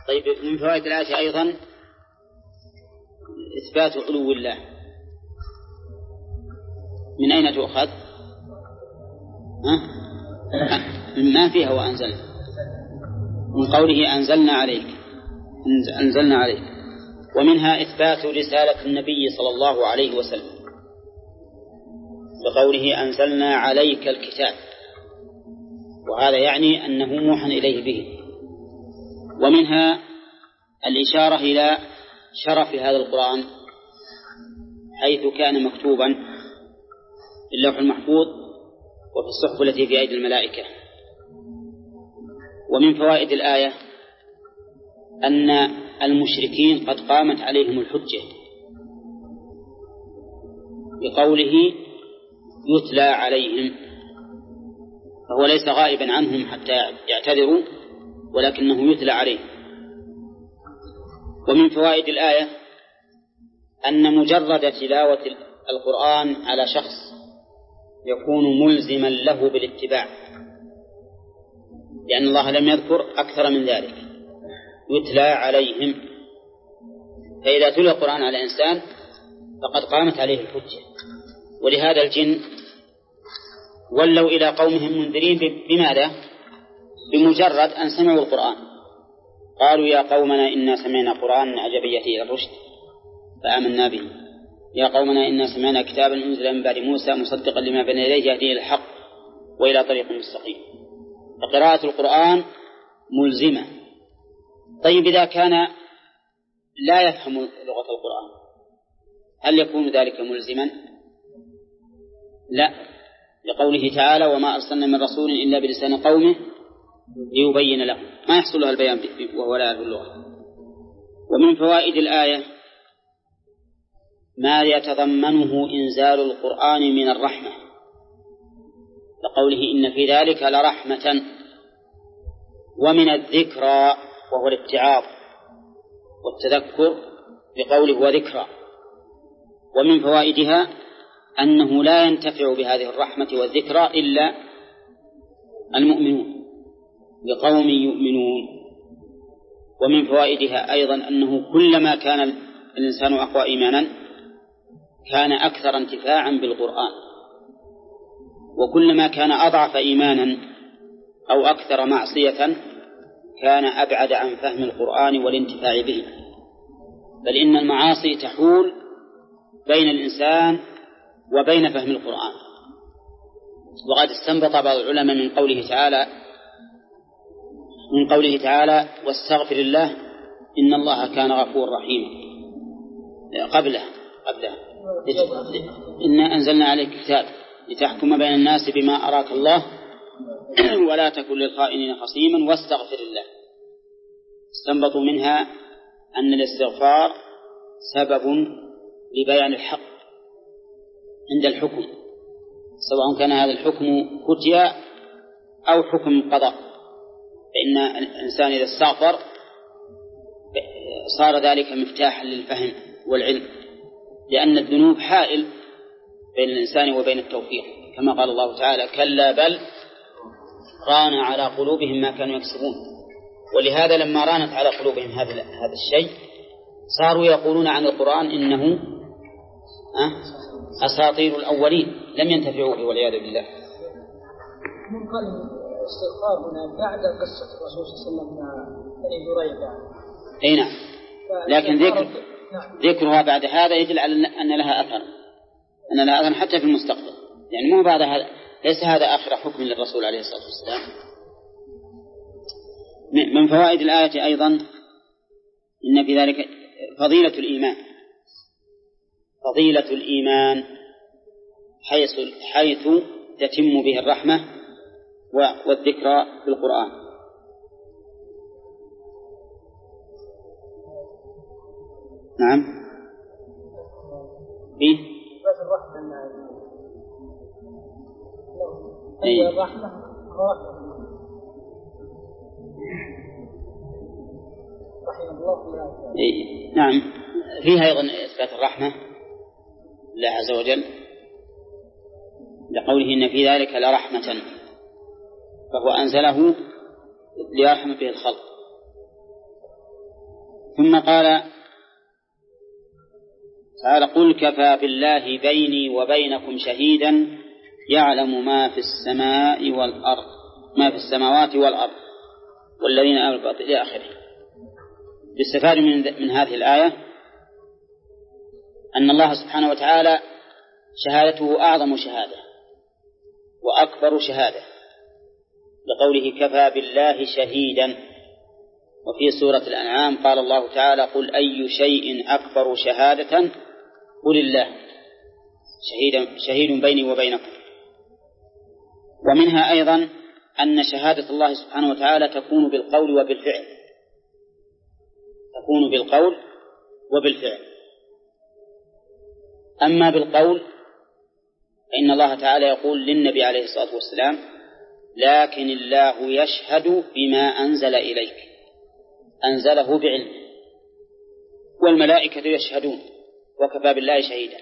طيب، من فوائد الآية أيضا إثبات علو الله. من أين تؤخذ؟ ما فيها وأنزل، من قوله أنزلنا عليك. ومنها إثبات رسالة النبي صلى الله عليه وسلم بقوله أنزلنا عليك الكتاب، وهذا يعني أنه موحى إليه به. ومنها الإشارة إلى شرف هذا القرآن حيث كان مكتوبا في اللوح المحفوظ وفي الصحف التي في أيدي الملائكة. ومن فوائد الآية أن المشركين قد قامت عليهم الحجة بقوله يتلى عليهم، فهو ليس غائبا عنهم حتى يعتذروا، ولكنه يتلى عليهم. ومن فوائد الآية أن مجرد تلاوة القرآن على شخص يكون ملزما له بالاتباع، لأن الله لم يذكر أكثر من ذلك، يتلى عليهم. فإذا تلى القرآن على إنسان فقد قامت عليه الحجة. ولهذا الجن ولوا إلى قومهم منذرين بماذا؟ بمجرد أن سمعوا القرآن قالوا يا قومنا إنا سمعنا قرآنا عجبا يهدي إلى الرشد فآمنا به، يا قومنا إنا سمعنا كتابا أنزل من بعد موسى مصدقا لما بين يديه يهدي إلى الحق وإلى طريق مستقيم. فقراءة القرآن ملزمة. طيب، إذا كان لا يفهم لغة القرآن هل يكون ذلك ملزما؟ لا، لقوله تعالى وما أرسلنا من رسول إلا بلسان قومه ليبين لهم، ما يحصل له البيان وهو لا يعرف اللغة. ومن فوائد الآية ما يتضمنه إنزال القرآن من الرحمة، لقوله إن في ذلك لرحمة، ومن الذكرى وهو الاتعاظ والتذكر بقوله وذكرى. ومن فوائدها أنه لا ينتفع بهذه الرحمة والذكرى إلا المؤمنون بقوم يؤمنون. ومن فوائدها أيضا أنه كلما كان الإنسان أقوى إيمانا كان أكثر انتفاعا بالقرآن، وكلما كان أضعف إيمانا أو أكثر معصية كان أبعد عن فهم القرآن والانتفاع به. بل إن المعاصي تحول بين الإنسان وبين فهم القرآن. وقد استنبط بعض العلماء من قوله تعالى واستغفر الله إن الله كان غفور رحيما قبله إنا أنزلنا عليك كتاب لتحكم بين الناس بما أراك الله ولا تكن للخائنين خصيما واستغفر الله. استنبطوا منها أن الاستغفار سبب لبيان الحق عند الحكم، سواء كان هذا الحكم فتيا أو حكم قضاء، فإن الإنسان إذا استغفر صار ذلك مفتاحا للفهم والعلم، لأن الذنوب حائل بين الإنسان وبين التوفيق، كما قال الله تعالى كلا بل ران على قلوبهم ما كانوا يكسبون. ولهذا لما رانت على قلوبهم هذا الشيء صاروا يقولون عن القرآن إنه أساطير الأولين، لم ينتفعوا به والعياذ بالله. من قال الاستغفار هنا بعد قصة الرسول صلى الله عليه وسلم مع بني جريج. أي نعم، لكن ذكرها بعد هذا يدل على أن لها أثر حتى في المستقبل، يعني مو بعد هذا، ليس هذا آخر حكم للرسول عليه الصلاة والسلام. من فوائد الآية أيضا إن في ذلك فضيلة الإيمان حيث تتم به الرحمة والذكرى في القرآن. نعم، فيه الرحمة نعم، فيها أيضا إثبات الرحمة لله عز وجل لقوله إن في ذلك لرحمة، فهو أنزله ليرحم به الخلق. ثم قال تعالى: قل كفى بالله بيني وبينكم شهيدا يعلم ما في السماء والأرض ما في السماوات والأرض والذين آمنوا إلى آخره. يستفاد من هذه الآية أن الله سبحانه وتعالى شهادته أعظم شهادة وأكبر شهادة، لقوله كفى بالله شهيدا. وفي سورة الأنعام قال الله تعالى: قل أي شيء أكبر شهادة قل الله شهيد بيني وبينكم. ومنها أيضا أن شهادة الله سبحانه وتعالى تكون بالقول وبالفعل، تكون بالقول وبالفعل. أما بالقول فإن الله تعالى يقول للنبي عليه الصلاة والسلام: لكن الله يشهد بما أنزل إليك، أنزله بعلمه، والملائكة يشهدون وكفى بالله شهيدا.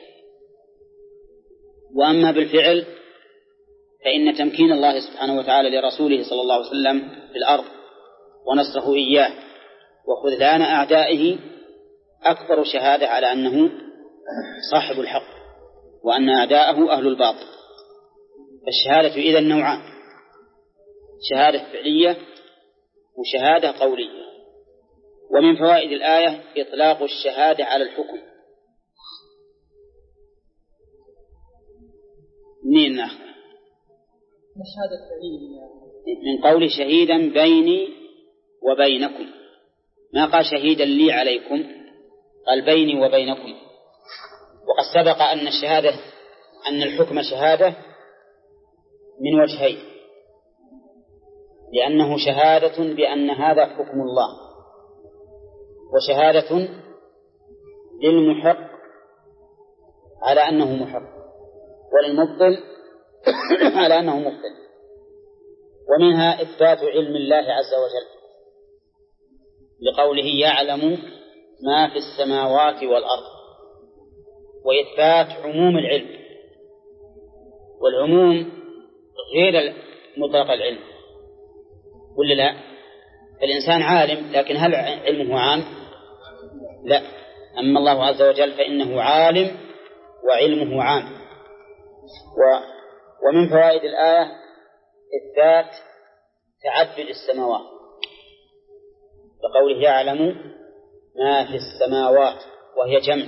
وأما بالفعل فإن تمكين الله سبحانه وتعالى لرسوله صلى الله عليه وسلم في الأرض ونصره إياه وخذلان أعدائه أكبر شهادة على أنه صاحب الحق وأن أعداءه أهل الباطل. فالشهادة إذن نوعان: شهادة فعلية وشهادة قولية. ومن فوائد الآية إطلاق الشهادة على الحكم. منين نأخذ؟ من قول شهيدا بيني وبينكم، ما قال شهيدا لي عليكم، قال بيني وبينكم. وقد سبق أن الشهادة أن الحكم شهادة من وجهين: لأنه شهادة بأن هذا حكم الله، وشهادة للمحق على أنه محق، وللمبطل على أنه مبطل. ومنها إثبات علم الله عز وجل لقوله يعلم ما في السماوات والأرض، وإثبات عموم العلم، والعموم غير مطلق العلم. ولا لا؟ الإنسان عالم، لكن هل علمه عام؟ لا. أما الله عز وجل فإنه عالم وعلمه عام. ومن فوائد الآية إثبات تعدد السماوات، لقوله يعلم ما في السماوات، وهي جمع،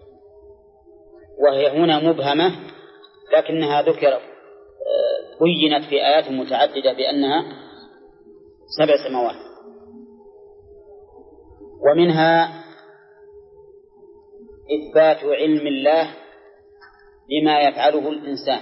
وهي هنا مبهمة، لكنها بينت في آيات متعددة بأنها 7 سماوات. ومنها إثبات علم الله لما يفعله الإنسان،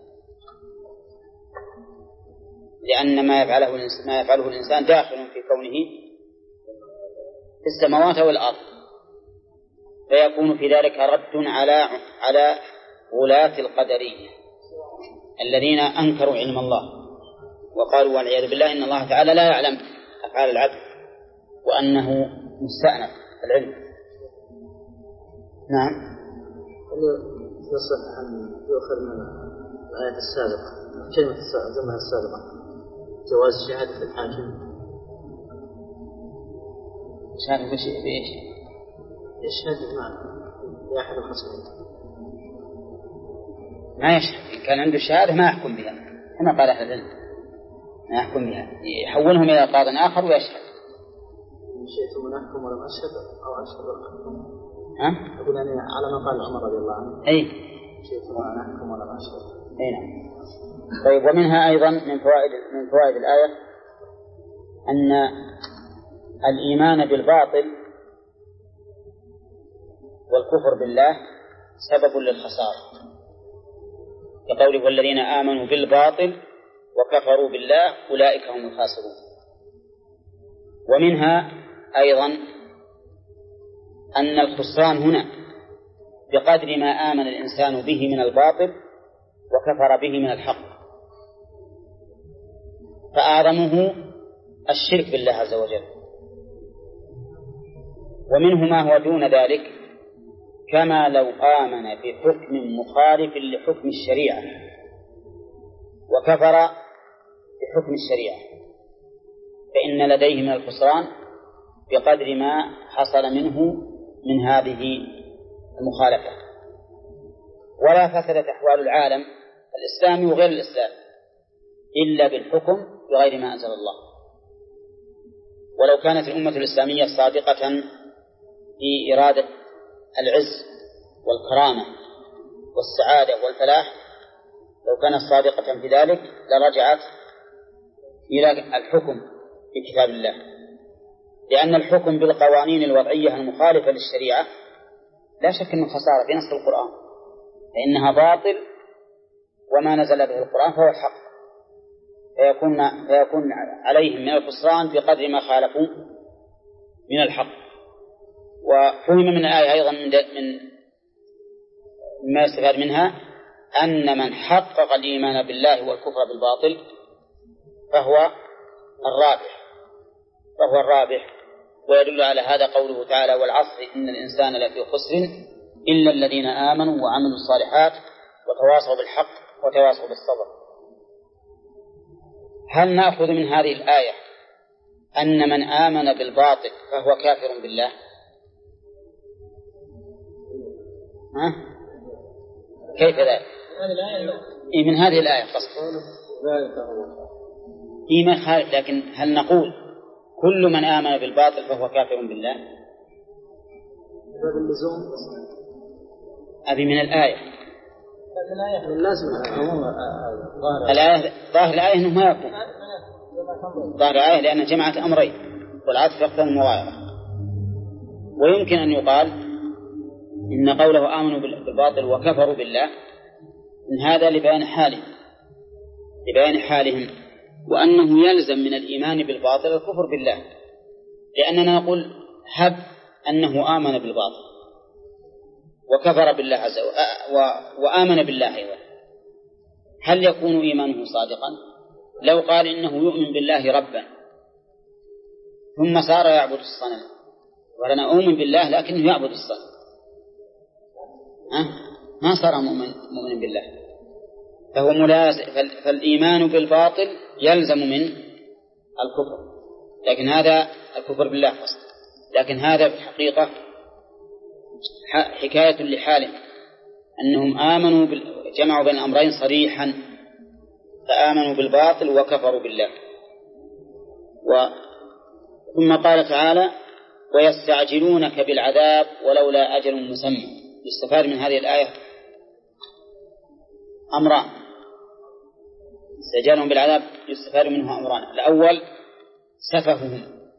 لأن ما يفعله الإنسان داخل في كونه في السماوات والأرض، فيكون في ذلك رد على غلاة القدرية الذين أنكروا علم الله وقالوا والعياذ بالله إن الله تعالى لا يعلم أفعال العبد وأنه مستأنف العلم. نعم. يصح أن يؤخذ من الآية السابقة كلمة الجملة السابقة جواز شهادة الحاكم. شهادة بإيش؟ يشهد لأحد الخصمين، ما يشهد. إن كان عنده الشهادة ما يحكم بها، كما قال أهل العلم ما يحكم بها، يحولهم إلى قاض آخر ويشهد. إن شئتم أن أحكم ولم أشهد أو أشهد ولم أقول يعني على ما قال عمر رضي الله عنه. أي شئتم أن أحكم ولم أشهد. أي نعم. طيب، ومنها أيضا من فوائد الآية أن الإيمان بالباطل والكفر بالله سبب للخسارة، كقوله والذين آمنوا بالباطل وكفروا بالله أولئك هم الخاسرون. ومنها أيضا أن الخسران هنا بقدر ما آمن الإنسان به من الباطل وكفر به من الحق، فأعظمه الشرك بالله عز وجل. ومنه ما هو دون ذلك، كما لو آمن بحكم مخالف لحكم الشريعة وكفر بحكم الشريعة، فإن لديه من الخسران بقدر ما حصل منه من هذه المخالفة. ولا فسدت أحوال العالم الإسلامي وغير الإسلام إلا بالحكم بغير ما أنزل الله. ولو كانت الأمة الإسلامية صادقة في إرادة العز والكرامة والسعادة والفلاح، لو كانت صادقة في ذلك لرجعت إلى الحكم بكتاب الله، لأن الحكم بالقوانين الوضعية المخالفة للشريعة لا شك أنه خسارة في نص القرآن، فإنها باطل، وما نزل به القرآن فهو الحق، فيكون عليهم من الخسران بقدر ما خالفوا من الحق. وفهم من الآية أيضا من ما يستفاد منها أن من حقق الإيمان بالله والكفر بالباطل فهو الرابح. ويدل على هذا قوله تعالى: والعصر إن الإنسان لفي خسر إلا الذين آمنوا وعملوا الصالحات وتواصوا بالحق وتواصوا بالصبر. هل نأخذ من هذه الآية أن من آمن بالباطل فهو كافر بالله؟ كيف ذلك؟ من هذه الآية قصد ما يخالف، لكن هل نقول كل من آمن بالباطل فهو كافر بالله؟ أبي من الآية ظاهر الآية أنه ما يكون ظاهر الآية، لأن جمعت أمرين والعطف يقتضي المغايرة. ويمكن أن يقال إن قوله آمنوا بالباطل وكفروا بالله إن هذا لبيان حالهم، وأنه يلزم من الإيمان بالباطل الكفر بالله، لأننا نقول هب أنه آمن بالباطل وكفر بالله عز وجل وآمن بالله أيضا، هل يكون إيمانه صادقا؟ لو قال إنه يؤمن بالله ربا ثم صار يعبد الصنم، ولنا أؤمن بالله لكنه يعبد الصنم، ما صار مؤمن بالله، فهو فالإيمان بالباطل يلزم من الكفر، لكن هذا الكفر بالله قصد، لكن هذا في الحقيقة حكاية لحاله أنهم آمنوا جمعوا بين الأمرين صريحا، فآمنوا بالباطل وكفروا بالله. ثم قال تعالى: ويستعجلونك بالعذاب ولولا أجل مسمى. يستفاد من هذه الآية أمران، استعجالهم بالعذاب يستفاد منه أمران: الأول سفههم،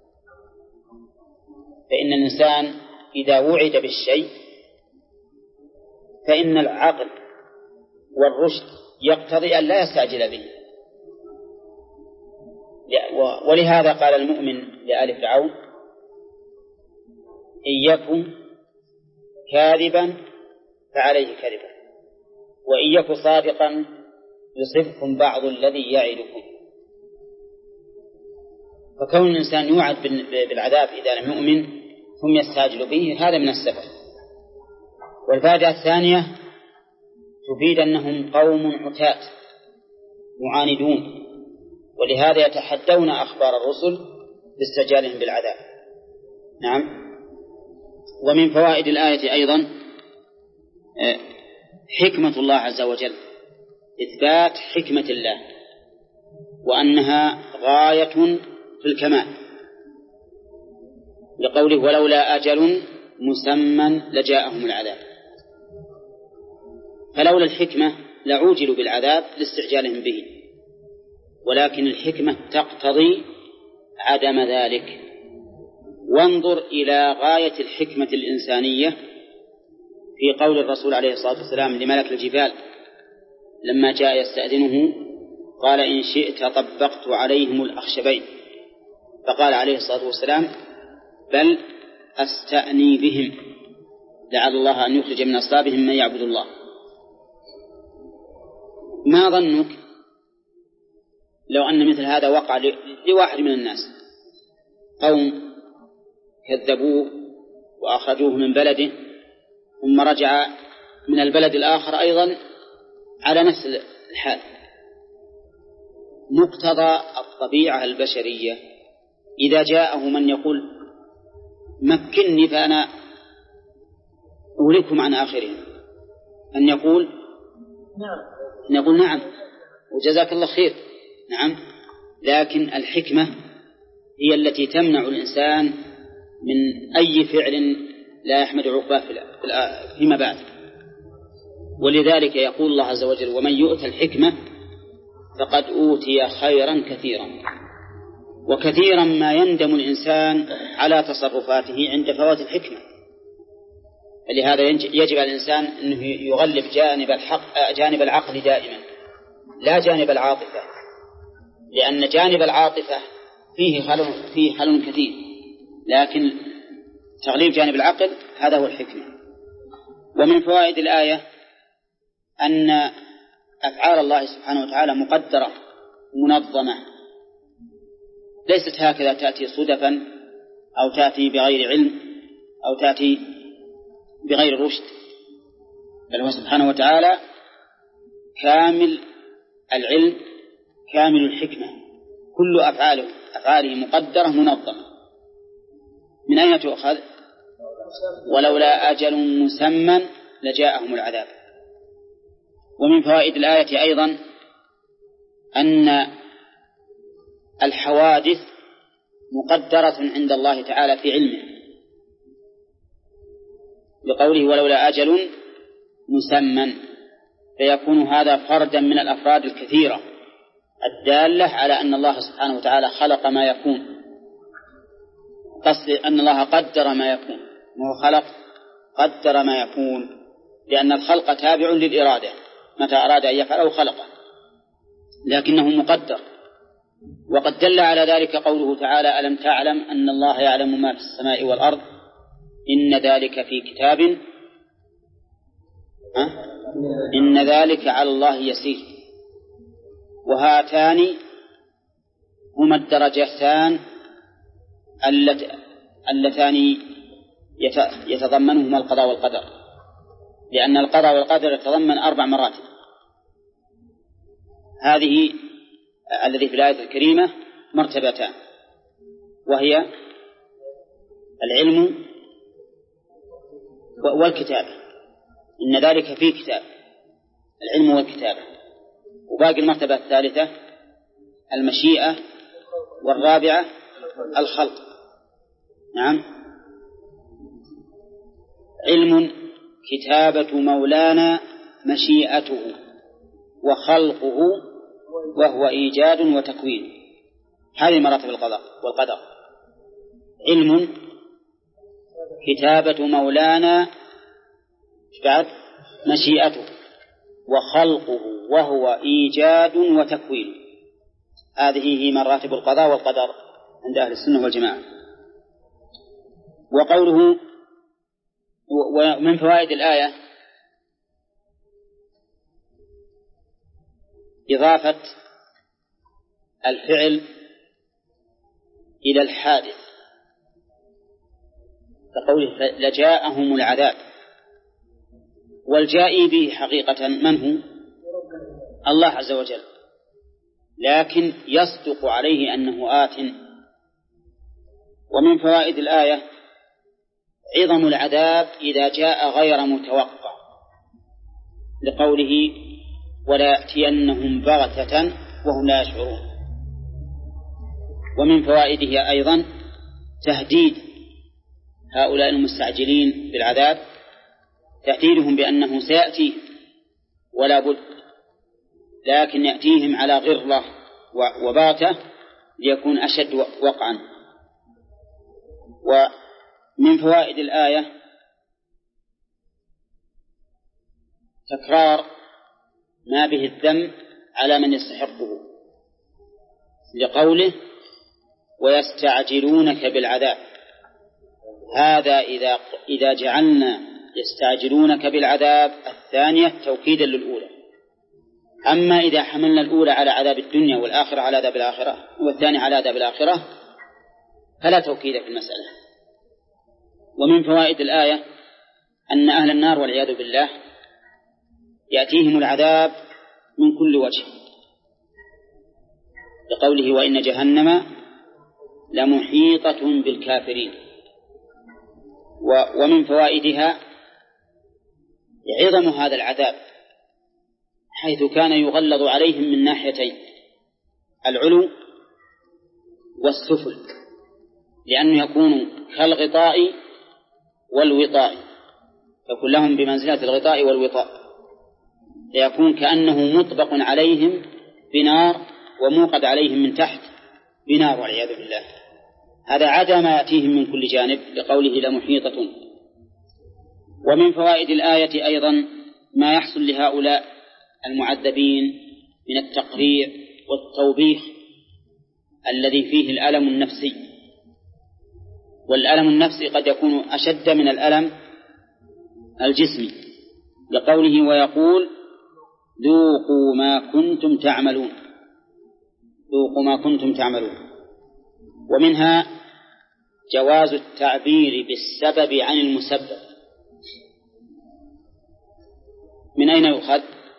فإن الإنسان إذا وعد بالشيء فإن العقل والرشد يقتضي أن لا يستعجل به، ولهذا قال المؤمن لآل فرعون: إن يكن كاذبا فعليه كذبا وإن يكن صادقا يصبكم بعض الذي يعدكم. فكون الإنسان يوعد بالعذاب إذا لم يؤمن ثم يستعجل به هذا من السفه. والفائدة الثانية تفيد أنهم قوم عتاة معاندون، ولهذا يتحدون أخبار الرسل باستعجالهم بالعذاب. نعم. ومن فوائد الآية أيضا حكمة الله عز وجل، إثبات حكمة الله وأنها غاية في الكمال، لقوله: ولولا أجل مسمى لجاءهم العذاب. فلولا الحكمة لعوجلوا بالعذاب لاستعجالهم به، ولكن الحكمة تقتضي عدم ذلك. وانظر إلى غاية الحكمة الإنسانية في قول الرسول عليه الصلاة والسلام لملك الجبال لما جاء يستأذنه، قال: إن شئت طبقت عليهم الأخشبين. فقال عليه الصلاة والسلام: بل أستأني بهم لعل الله أن يخرج من أصلابهم من يعبد الله. ما ظنك لو أن مثل هذا وقع لواحد من الناس؟ قوم كذبوه وأخرجوه من بلده ثم رجع من البلد الآخر أيضا على نفس الحال. مقتضى الطبيعة البشرية إذا جاءه من يقول مكنني فأنا أوليكم عن آخرهم، أن يقول نعم وجزاك الله خير نعم. لكن الحكمة هي التي تمنع الإنسان من أي فعل لا يحمد عقباه فيما بعد. ولذلك يقول الله عز وجل ومن يؤت الحكمة فقد أوتي خيرا كثيرا. وكثيرا ما يندم الإنسان على تصرفاته عند فوات الحكمة. لهذا يجب على الإنسان أنه يغلب جانب العقل دائما لا جانب العاطفة، لأن جانب العاطفة فيه خلل كثير، لكن تغليب جانب العقل هذا هو الحكمة. ومن فوائد الآية أن أفعال الله سبحانه وتعالى مقدرة منظمة، ليست هكذا تأتي صدفا أو تأتي بغير علم أو تأتي بغير رشد، بل هو سبحانه وتعالى كامل العلم كامل الحكمة، كل أفعاله مقدرة منظمة. من أين تؤخذ؟ ولولا أجل مسمى لجاءهم العذاب. ومن فوائد الآية أيضا أن الحوادث مقدرة عند الله تعالى في علمه، بقوله ولولا أجل مسمى، فيكون هذا فردا من الأفراد الكثيرة الدالة على أن الله سبحانه وتعالى خلق ما يكون، قصد أن الله قدر ما يكون، وهو خلق قدر ما يكون، لأن الخلق تابع للإرادة، متى أراد أن يفعله خلقه، لكنه مقدر. وقد دل على ذلك قوله تعالى ألم تعلم أن الله يعلم ما في السماء والأرض إن ذلك في كتاب إن ذلك على الله يسير. وهاتان هما الدرجتان اللتان يتضمنهما القضاء والقدر، لأن القضاء والقدر يتضمن 4 مراتب. هذه الذي في الآية الكريمة مرتبتان، وهي العلم والكتابة، إن ذلك في كتاب، العلم والكتابة. وباقي المرتبة الثالثة المشيئة، والرابعة الخلق. نعم، علم كتابة مولانا مشيئته وخلقه وهو إيجاد وتكوين. هذه مراتب القضاء والقدر: علم كتابة مولانا بعد مشيئته وخلقه وهو إيجاد وتكوين. هذه هي مراتب القضاء والقدر عند أهل السنة والجماعة. وقوله ومن فوائد الآية إضافة الفعل إلى الحادث، كقوله لجاءهم العذاب، والجائي به حقيقة من هو؟ الله عز وجل، لكن يصدق عليه أنه آت. ومن فوائد الآية عظم العذاب إذا جاء غير متوقع، لقوله ولا يأتينهم بغتة وهم لا يشعرون. ومن فوائده أيضا تهديد هؤلاء المستعجلين بالعذاب، تهديدهم بأنه سيأتي ولا بد، لكن يأتيهم على غرة وباتة ليكون أشد وقعا. ومن فوائد الآية تكرار ما به الذم على من يستحقه، لقوله ويستعجلونك بالعذاب. هذا إذا جعلنا يستعجلونك بالعذاب الثانية توكيدا للأولى. أما إذا حملنا الأولى على عذاب الدنيا والآخرة على عذاب الآخرة والثانية على عذاب الآخرة فلا توكيد في المسألة. ومن فوائد الآية أن أهل النار والعياذ بالله يأتيهم العذاب من كل وجه، لقوله وإن جهنم لمحيطة بالكافرين. ومن فوائدها عظم هذا العذاب، حيث كان يغلظ عليهم من ناحيتين: العلو والسفل، لأنه يكون كالغطاء والوطاء، يكون لهم بمنزلة الغطاء والوطاء، فيكون كأنه مطبق عليهم بنار وموقد عليهم من تحت بنار والعياذ بالله. هذا عدا ما يأتيهم من كل جانب، لقوله لمحيطة. ومن فوائد الآية أيضا ما يحصل لهؤلاء المعذبين من التقريع والتوبيخ الذي فيه الألم النفسي، والألم النفسي قد يكون أشد من الألم الجسمي، لقوله ويقول ذوقوا ما كنتم تعملون، ذوقوا ما كنتم تعملون. ومنها جواز التعبير بالسبب عن المسبب. من أين يؤخذ؟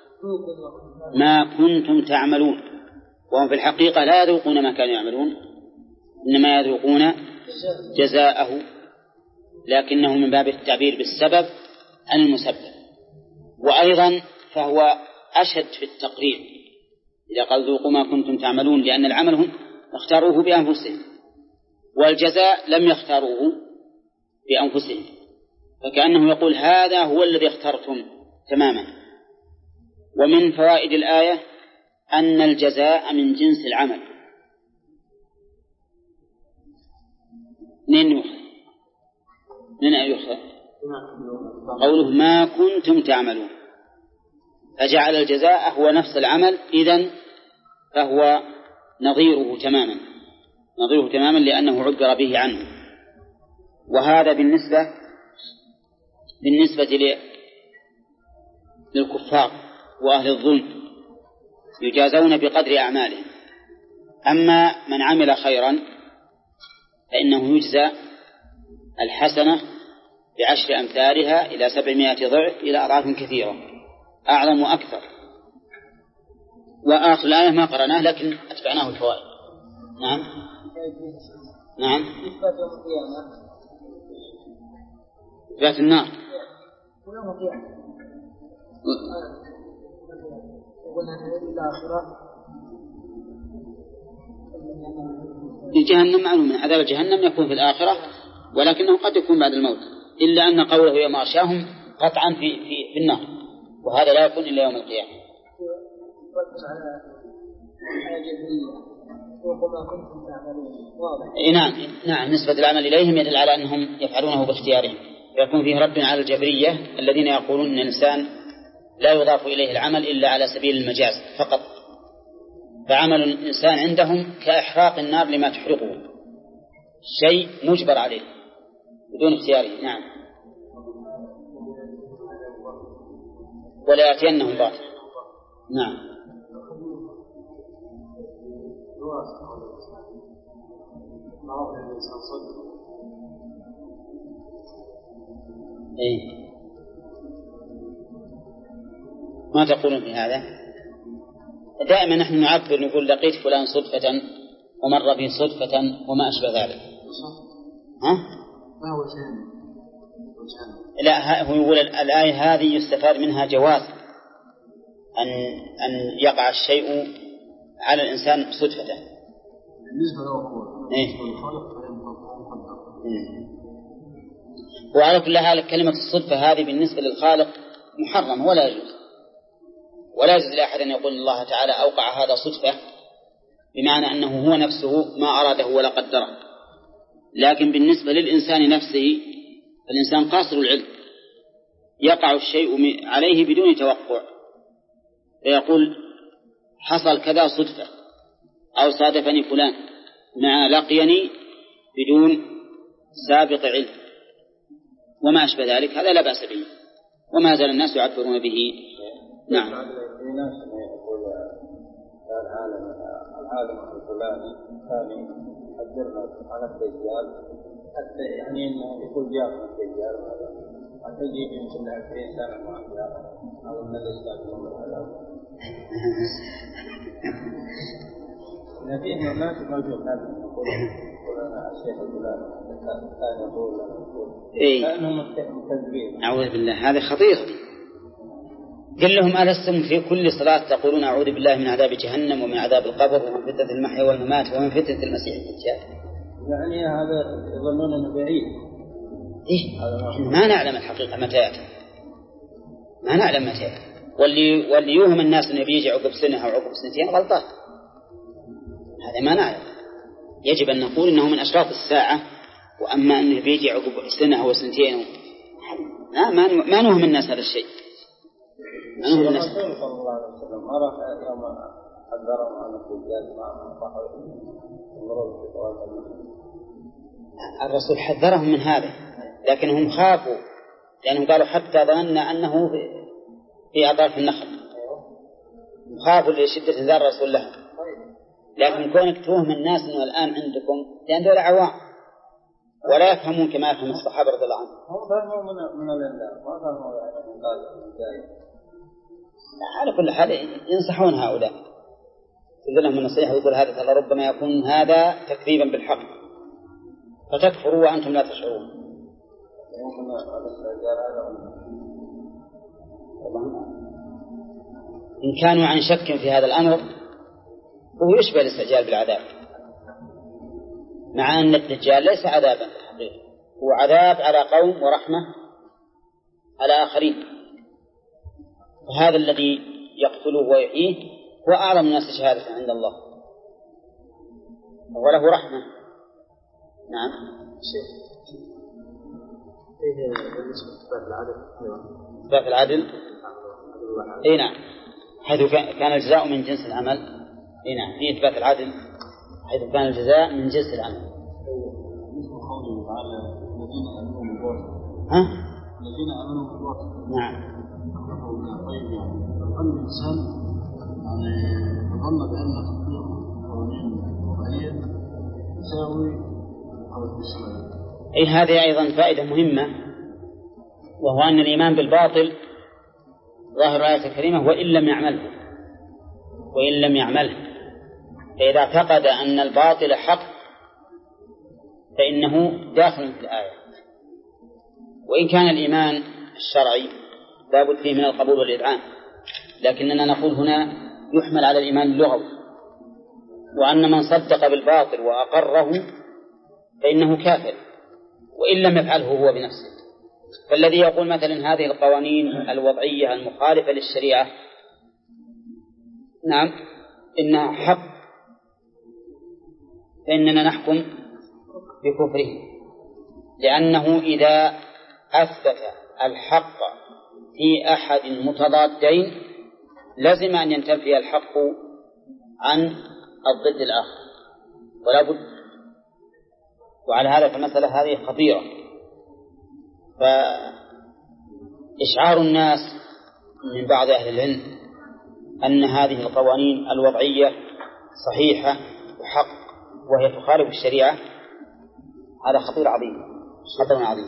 ما كنتم تعملون، وهم في الحقيقة لا يذوقون ما كانوا يعملون، إنما يذوقون جزاءه، لكنه من باب التعبير بالسبب عن المسبب. وأيضا فهو أشد في التقرير إذا قال ذوقوا ما كنتم تعملون، لأن العمل هم اختاروه بأنفسهم، والجزاء لم يختاروه بأنفسهم، فكأنه يقول هذا هو الذي اخترتم تماما. ومن فوائد الآية أن الجزاء من جنس العمل. من يؤخذ قوله ما كنتم تعملون، فجعل الجزاء هو نفس العمل، إذن فهو نظيره تماما لأنه عبر به عنه. وهذا بالنسبة للكفار وأهل الظلم يجازون بقدر أعمالهم. أما من عمل خيرا فإنه يجزى الحسنة ب10 أمثالها إلى 700 ضعف إلى أضعاف كثيرة أعظم وأكثر. وآخر الآية ما قرأناه لكن أتبعناه الفوائد. نعم إثبات النار في جهنم، معلوم من عذاب جهنم يكون في الآخرة، ولكنه قد يكون بعد الموت، إلا أن قوله يوم غشاهم قطعا في النار، وهذا لا يكون إلا يوم القيامة. نعم نسبة العمل إليهم يدل على أنهم يفعلونه باختيارهم، ويكون فيه رد على الجبرية الذين يقولون أن الإنسان لا يضاف إليه العمل إلا على سبيل المجاز فقط، فعمل الإنسان عندهم كإحراق النار لما تحرقه، شيء مجبر عليه بدون اختياره. نعم ولا يأتينهم باطل. نعم إيه؟ ما تقولون في هذا؟ دائما نحن نعبر نقول لقيت فلان صدفة ومر به صدفة وما أشبه ذلك. ما هو جهنم؟ لا، هو يقول الآية هذه يستفاد منها جواز أن يقع الشيء على الإنسان صدفة. بالنسبة له هو وعلى كل حال كلمة الصدفة هذه بالنسبة للخالق محرم ولا يجوز، ولا يجوز لأحد أن يقول الله تعالى أوقع هذا صدفة، بمعنى أنه هو نفسه ما أراده ولا قدره. لكن بالنسبة للإنسان نفسه الإنسان قاصر العلم، يقع الشيء عليه بدون توقع، فيقول حصل كذا صدفة أو صادفني فلان مع لقيني بدون سابق علم وما أشبه ذلك، هذا لا بأس به، وما زال الناس يعبرون به. نعم العالم الفلاني الثاني أجرنا على الدجال حتى يعني إنه يقول جاءنا الدجال هذا حتى يجيب يمكن 2000 سنة ما جاء أو أن الإسلام يوم العذاب. إن فيه ناس موجود هذا لنا الشيخ الفلاني كان يقول لنا كأنهم مكذبين. أعوذ بالله، هذه خطيرة. قل لهم ألستم في كل صلاة تقولون أعوذ بالله من عذاب جهنم ومن عذاب القبر ومن فتنة المحيا والممات ومن فتنة المسيح الدجال؟ يعني هذا يظنون أنه بعيد. ما نعلم الحقيقة متى يأتي، ما نعلم متى يأتي. واللي يوهم الناس أنه بيجي عقب سنة أو عقب سنتين غلطان، هذا ما نعلم. يجب أن نقول إنه من أشراط الساعة، وأما أنه بيجي عقب سنة أو سنتين ما نوهم الناس هذا الشيء. الرسول صلى الله عليه وسلم ما راح يوم حذرهم عن الدجال ما الرسول حذرهم من هذا، لكنهم خافوا لأنهم قالوا حتى ظننا أنه في أطراف النخل، خافوا لشدة انذار الرسول لهم. لكن كونك توهم الناس أنه الآن عندكم، لأن دول عوام ولا يفهمون كما يفهم الصحابة رضي الله عنهم. هم فهموا من الإنذار، ما فهموا يعني على كل حال ينصحون هؤلاء، يقول لهم النصيحة، ويقول هذا لربما يكون هذا تكذيبا بالحق فتكفروا وأنتم لا تشعرون. إن كانوا عن شك في هذا الأمر هو يشبه الاستعجال بالعذاب، مع أن الدجال ليس عذابا في الحقيقة، هو عذاب على قوم ورحمة على آخرين. وهذا الذي يقتله ويحييه هو أعظم الناس شهادة عند الله وله رحمة. نعم شيخ إيه إثبات العدل؟ إثبات العدل إيه نعم، حيث كان الجزاء من جنس العمل. إيه نعم، في إثبات العدل حيث كان الجزاء من جنس العمل. مثل قوله تعالى الذين آمنوا بالباطل. الذين آمنوا بالباطل. نعم. طيب يعني لو أن الإنسان يعني ظن بأن تطبيق قوانين وضعية يساوي قوانين الشرعية. أي هذه أيضا فائدة مهمة، وهو أن الإيمان بالباطل ظاهر الآية الكريمة وإن لم يعمله، فإذا اعتقد أن الباطل حق فإنه داخل في الآية. وإن كان الإيمان الشرعي لابد فيه من القبول والإذعان، لكننا نقول هنا يحمل على الإيمان اللغوي، وأن من صدق بالباطل وأقره فإنه كافر وإن لم يفعله هو بنفسه. فالذي يقول مثلا هذه القوانين الوضعية المخالفة للشريعة نعم إنها حق، فإننا نحكم بكفره، لأنه إذا أثبت الحق في أحد متضادين لازم أن ينتفي الحق عن الضد الآخر ولا بد. وعلى هذا فالمسألة هذه خطيرة، فإشعار الناس من بعض أهل العلم أن هذه القوانين الوضعية صحيحة وحق وهي تخالف الشريعة هذا خطير عظيم، خطر عظيم.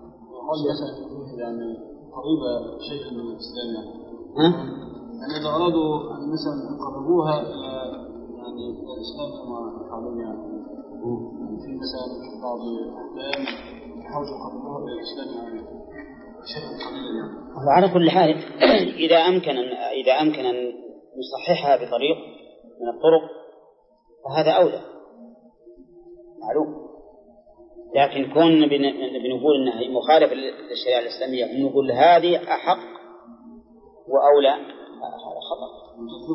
يعني قريبة شيء من الإسلام يعني إذا أرادوا أن مثلا يقربوها يعني الإسلام كما يفعلون يعني في مثلا بعض الأحكام يحاولوا يقربوها إلى الإسلام يعني شيء قليل يعني. وعلى كل حال إذا أمكن أن نصححها بطريق من الطرق فهذا أولى معلوم، لكن كون بنقول أنها مخالفة للشريعة الإسلامية ونقول هذه أحق وأولى هذا خطأ.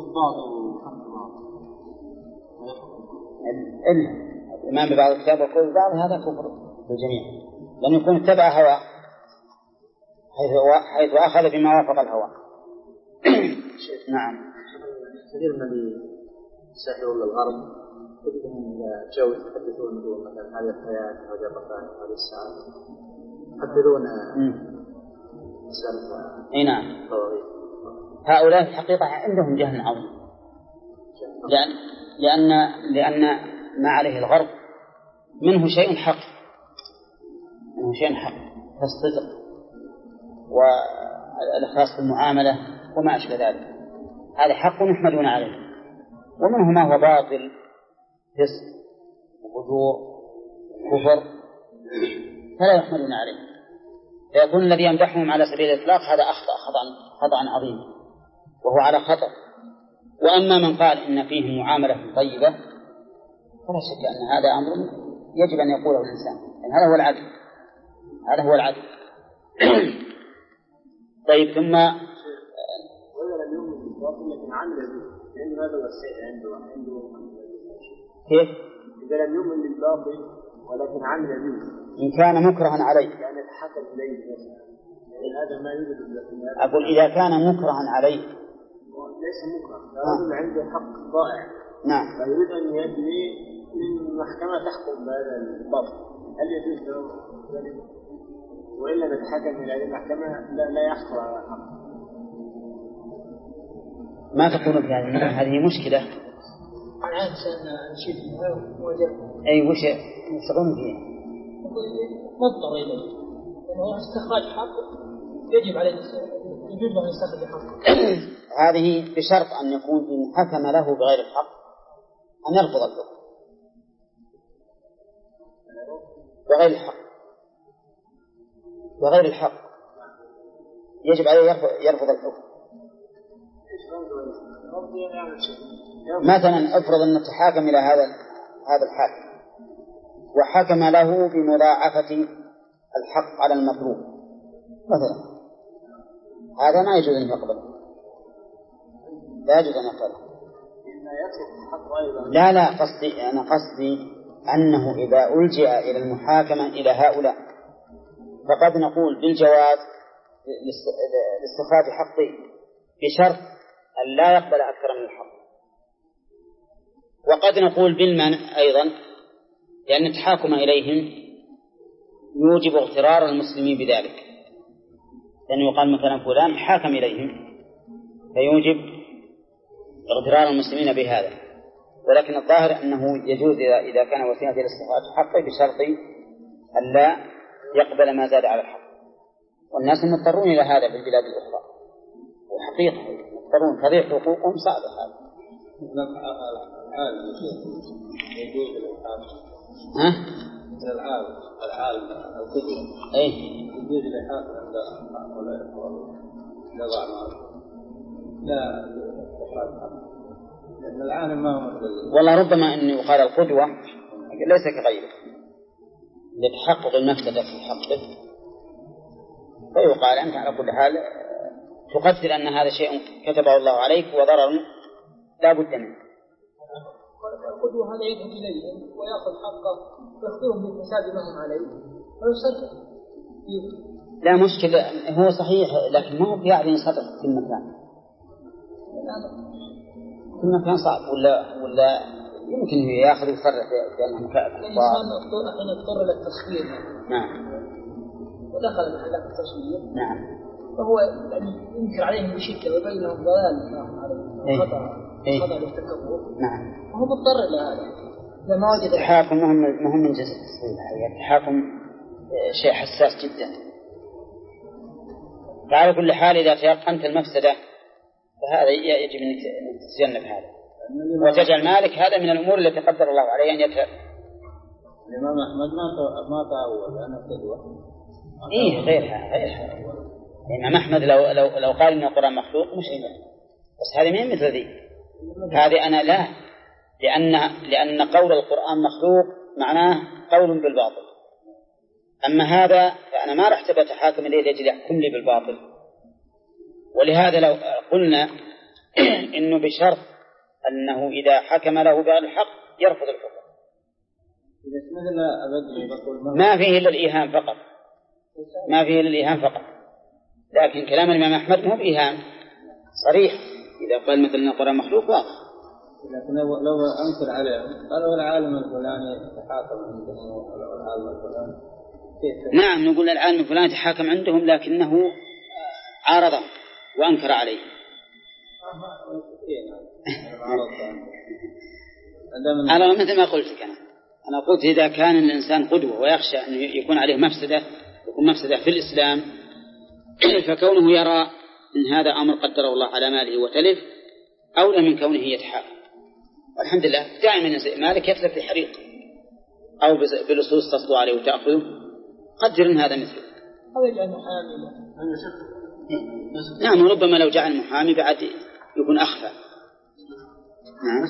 الإيمان ببعض الكتاب وكل بعض هذا كفر بالجميع، لأن يكون اتبع هواه حيث أخذ بما وافق الهوى. نعم. كثير من اللي يسافرون للغرب تجدهم إذا جاءوا يتحدثون يقولون مثلا هذه الحياة هذه الرفاه هذه السعادة يحدثون مسألة. أي نعم. هؤلاء في الحقيقة عندهم جهل عظيم، لأن ما عليه الغرب منه شيء حق، كالصدق والإخلاص في المعاملة وما أشبه ذلك، هذا حق يحمدون عليه، ومنه ما هو باطل فسق وفجور كفر فلا يحملون عليه، فيكون الذي يمدحهم على سبيل الإطلاق هذا أخطأ خطأ عظيم وهو على خطأ. وأما من قال إن فيه معاملة طيبة فلا شك أن هذا أمر يجب أن يقوله الإنسان، يعني هذا هو العدل، هذا هو العدل. طيب ثم ولا لم يؤمن بالباطل لكن عمل به، لأن هذا هو السيء عنده كيف؟ إذا لم يؤمن بالباطل ولكن عمل به إن كان مكرها عليه، يعني يتحكم إليه يعني هذا ما يوجد. أقول إذا كان مكرها عليه ليس مكره، رجل عنده حق ضائع نعم فيريد أن يبني من محكمة تحكم بهذا الباطل، هل يجوز له ذلك؟ وإلا نتحكم إلى هذه المحكمة لا يحصل على الحق. ما تقولون في هذه مشكلة. الآن سنشيد أي وش يشتغلون فيها؟ مضطر إليه لأنه استخراج حق يجب عليه يجوز له يستخرج حق. هذه بشرط أن يكون إن حكم له بغير الحق أن يرفض الحكم بغير الحق، بغير الحق يجب عليه يرفض الحكم. مثلا افرض أن تحاكم إلى هذا الحاكم وحكم له بمضاعفة الحق على المطلوب مثلا، هذا ما يجوز أن يقبله، لا يجوز أن يقبله. لا قصدي أنه إذا ألجأ إلى المحاكمة إلى هؤلاء فقد نقول بالجواز لاستخراج حقه بشرط أن لا يقبل أكثر من الحق، وقد نقول بالمنع أيضا لأن التحاكم إليهم يوجب اغترار المسلمين بذلك، لأنه يقال مثلا فلان حاكم إليهم فيوجب اغترار المسلمين بهذا. ولكن الظاهر أنه يجوز إذا كان وسيلة لاستخراج حقه بشرط أن لا يقبل ما زاد على الحق. والناس مضطرون إلى هذا في البلاد الأخرى، وحقيقة مضطرون تضيع حقوقهم صعبة. هذا مثل العالم القدوة يجوز الإحاطة عند لا ضع لا استخراج حق، لأن العالم ما هو والله ربما أن يقال القدوة ليس كغيره لتحقق المفسدة في حقه، فيقال أنت على كل حال تقدر أن هذا شيء كتبه الله عليك وضرر لا بد منه. القدوة هذا يذهب إليه ويأخذ حقه ويخبرهم بالفساد ما هم عليه ويصدق. لا مشكلة، هو صحيح لكن ما هو يعني ينصدق في المكان، في المكان صعب ولا يمكن يأخذ ويفرح بأنه مكافأة. الإنسان أحيانا يضطر إلى التصوير نعم ودخل محلات التصوير نعم فهو يعني ينكر عليهم بشدة ويبين لهم ضلال ما هم عليه خطأ يرتكبوه. نعم وهو مضطر إلى هذا. لما وجد التحاكم مهم من جزء التصوير، التحاكم شيء حساس جدا. فعلى كل حال إذا تيقنت المفسدة فهذا يجب أن تتجنب هذا وتجعل مالك هذا من الأمور التي قدر الله عليه أن يذهب. الإمام أحمد ما تعود أنا قدوة. غيرها الإمام أحمد لو قال إن القرآن مخلوق مش بس هذه مين مثل ذي، هذه أنا لا، لأن قول القرآن مخلوق معناه قول بالباطل، أما هذا فأنا ما رحت بتحاكم إليه لأجل يحكم لي بالباطل. ولهذا لو قلنا إنه بشرط أنه إذا حكم له بغير الحق يرفض الحكم، ما فيه إلا الإيهام فقط، ما فيه إلا الإيهام فقط. لكن كلام الإمام أحمد مو بإيهام صريح، إذا قال مثلا القرآن مخلوق واضح. لكن لو أنكر عليهم قالوا العالم الفلاني تحاكم عندهم أو العالم الفلاني نعم نقول العالم الفلاني تحاكم عندهم لكنه عارضه وأنكر عليه. أنا مثل ما قلت أنا قلت إذا كان الإنسان قدوة ويخشى أن يكون عليه مفسدة في الإسلام فكونه يرى أن هذا أمر قدره الله على ماله وتلف أولى من كونه يتحاكم. والحمد لله دائما مالك يتلف في حريق أو بلصوص تصدو عليه وتأخذه، قدر إن هذا مثله. هذا جاء محامي. نعم، ربما لو جاء المحامي بعد يكون أخفى. نعم.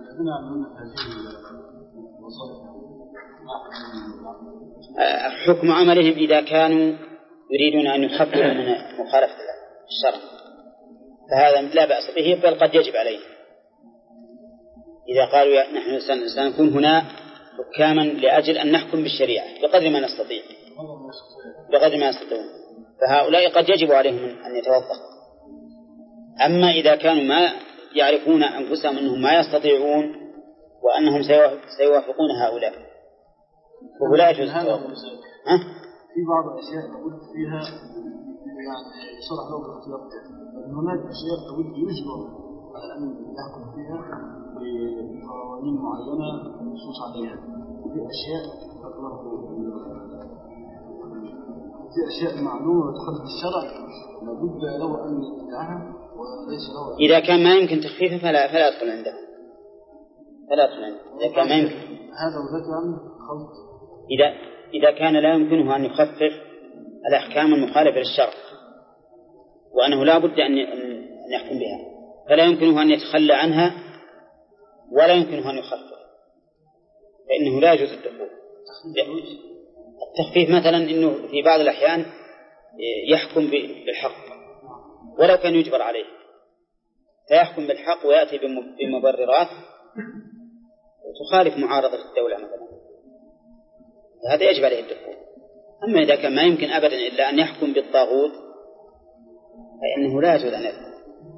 حكم عملهم إذا كانوا يريدون أن يخففوا من مخالفة الشرع فهذا لا بأس به، بل قد يجب عليه. إذا قالوا نحن سنكون هنا حكاما لأجل أن نحكم بالشريعة بقدر ما نستطيع فهؤلاء قد يجب عليهم أن يتوظفوا. أما إذا كانوا ما يعرفون أنفسهم أنهم ما يستطيعون وأنهم سيوافقون هؤلاء وهو لا يجوز التوظف. في بعض الأشياء قلت فيها يعني شرح له باختيار، هناك أشياء قلت يجبر على أن يحكم فيها بقوانين معينة منصوص عليها، وفي أشياء معلومة تخالف الشرع لابد له أن يتبعها وليس له. إذا كان ما يمكن تخفيفه فلا يدخل عنده. إذا كان ما يمكن هذا وذاك عنه خلط. إذا كان لا يمكنه أن يخفف الأحكام المخالفة للشرع وأنه لا بد أن يحكم بها فلا يمكنه أن يتخلى عنها ولا يمكنه أن يخفف، فإنه لا يجوز الدخول. التخفيف مثلا إنه في بعض الأحيان يحكم بالحق ولو كان يجبر عليه، فيحكم بالحق ويأتي بمبررات تخالف معارضة الدولة مثلا، هذا يجب عليه الدخول. أما إذا كان ما يمكن أبدا إلا أن يحكم بالطاغوت فإنه لا يجوز أن يدخل.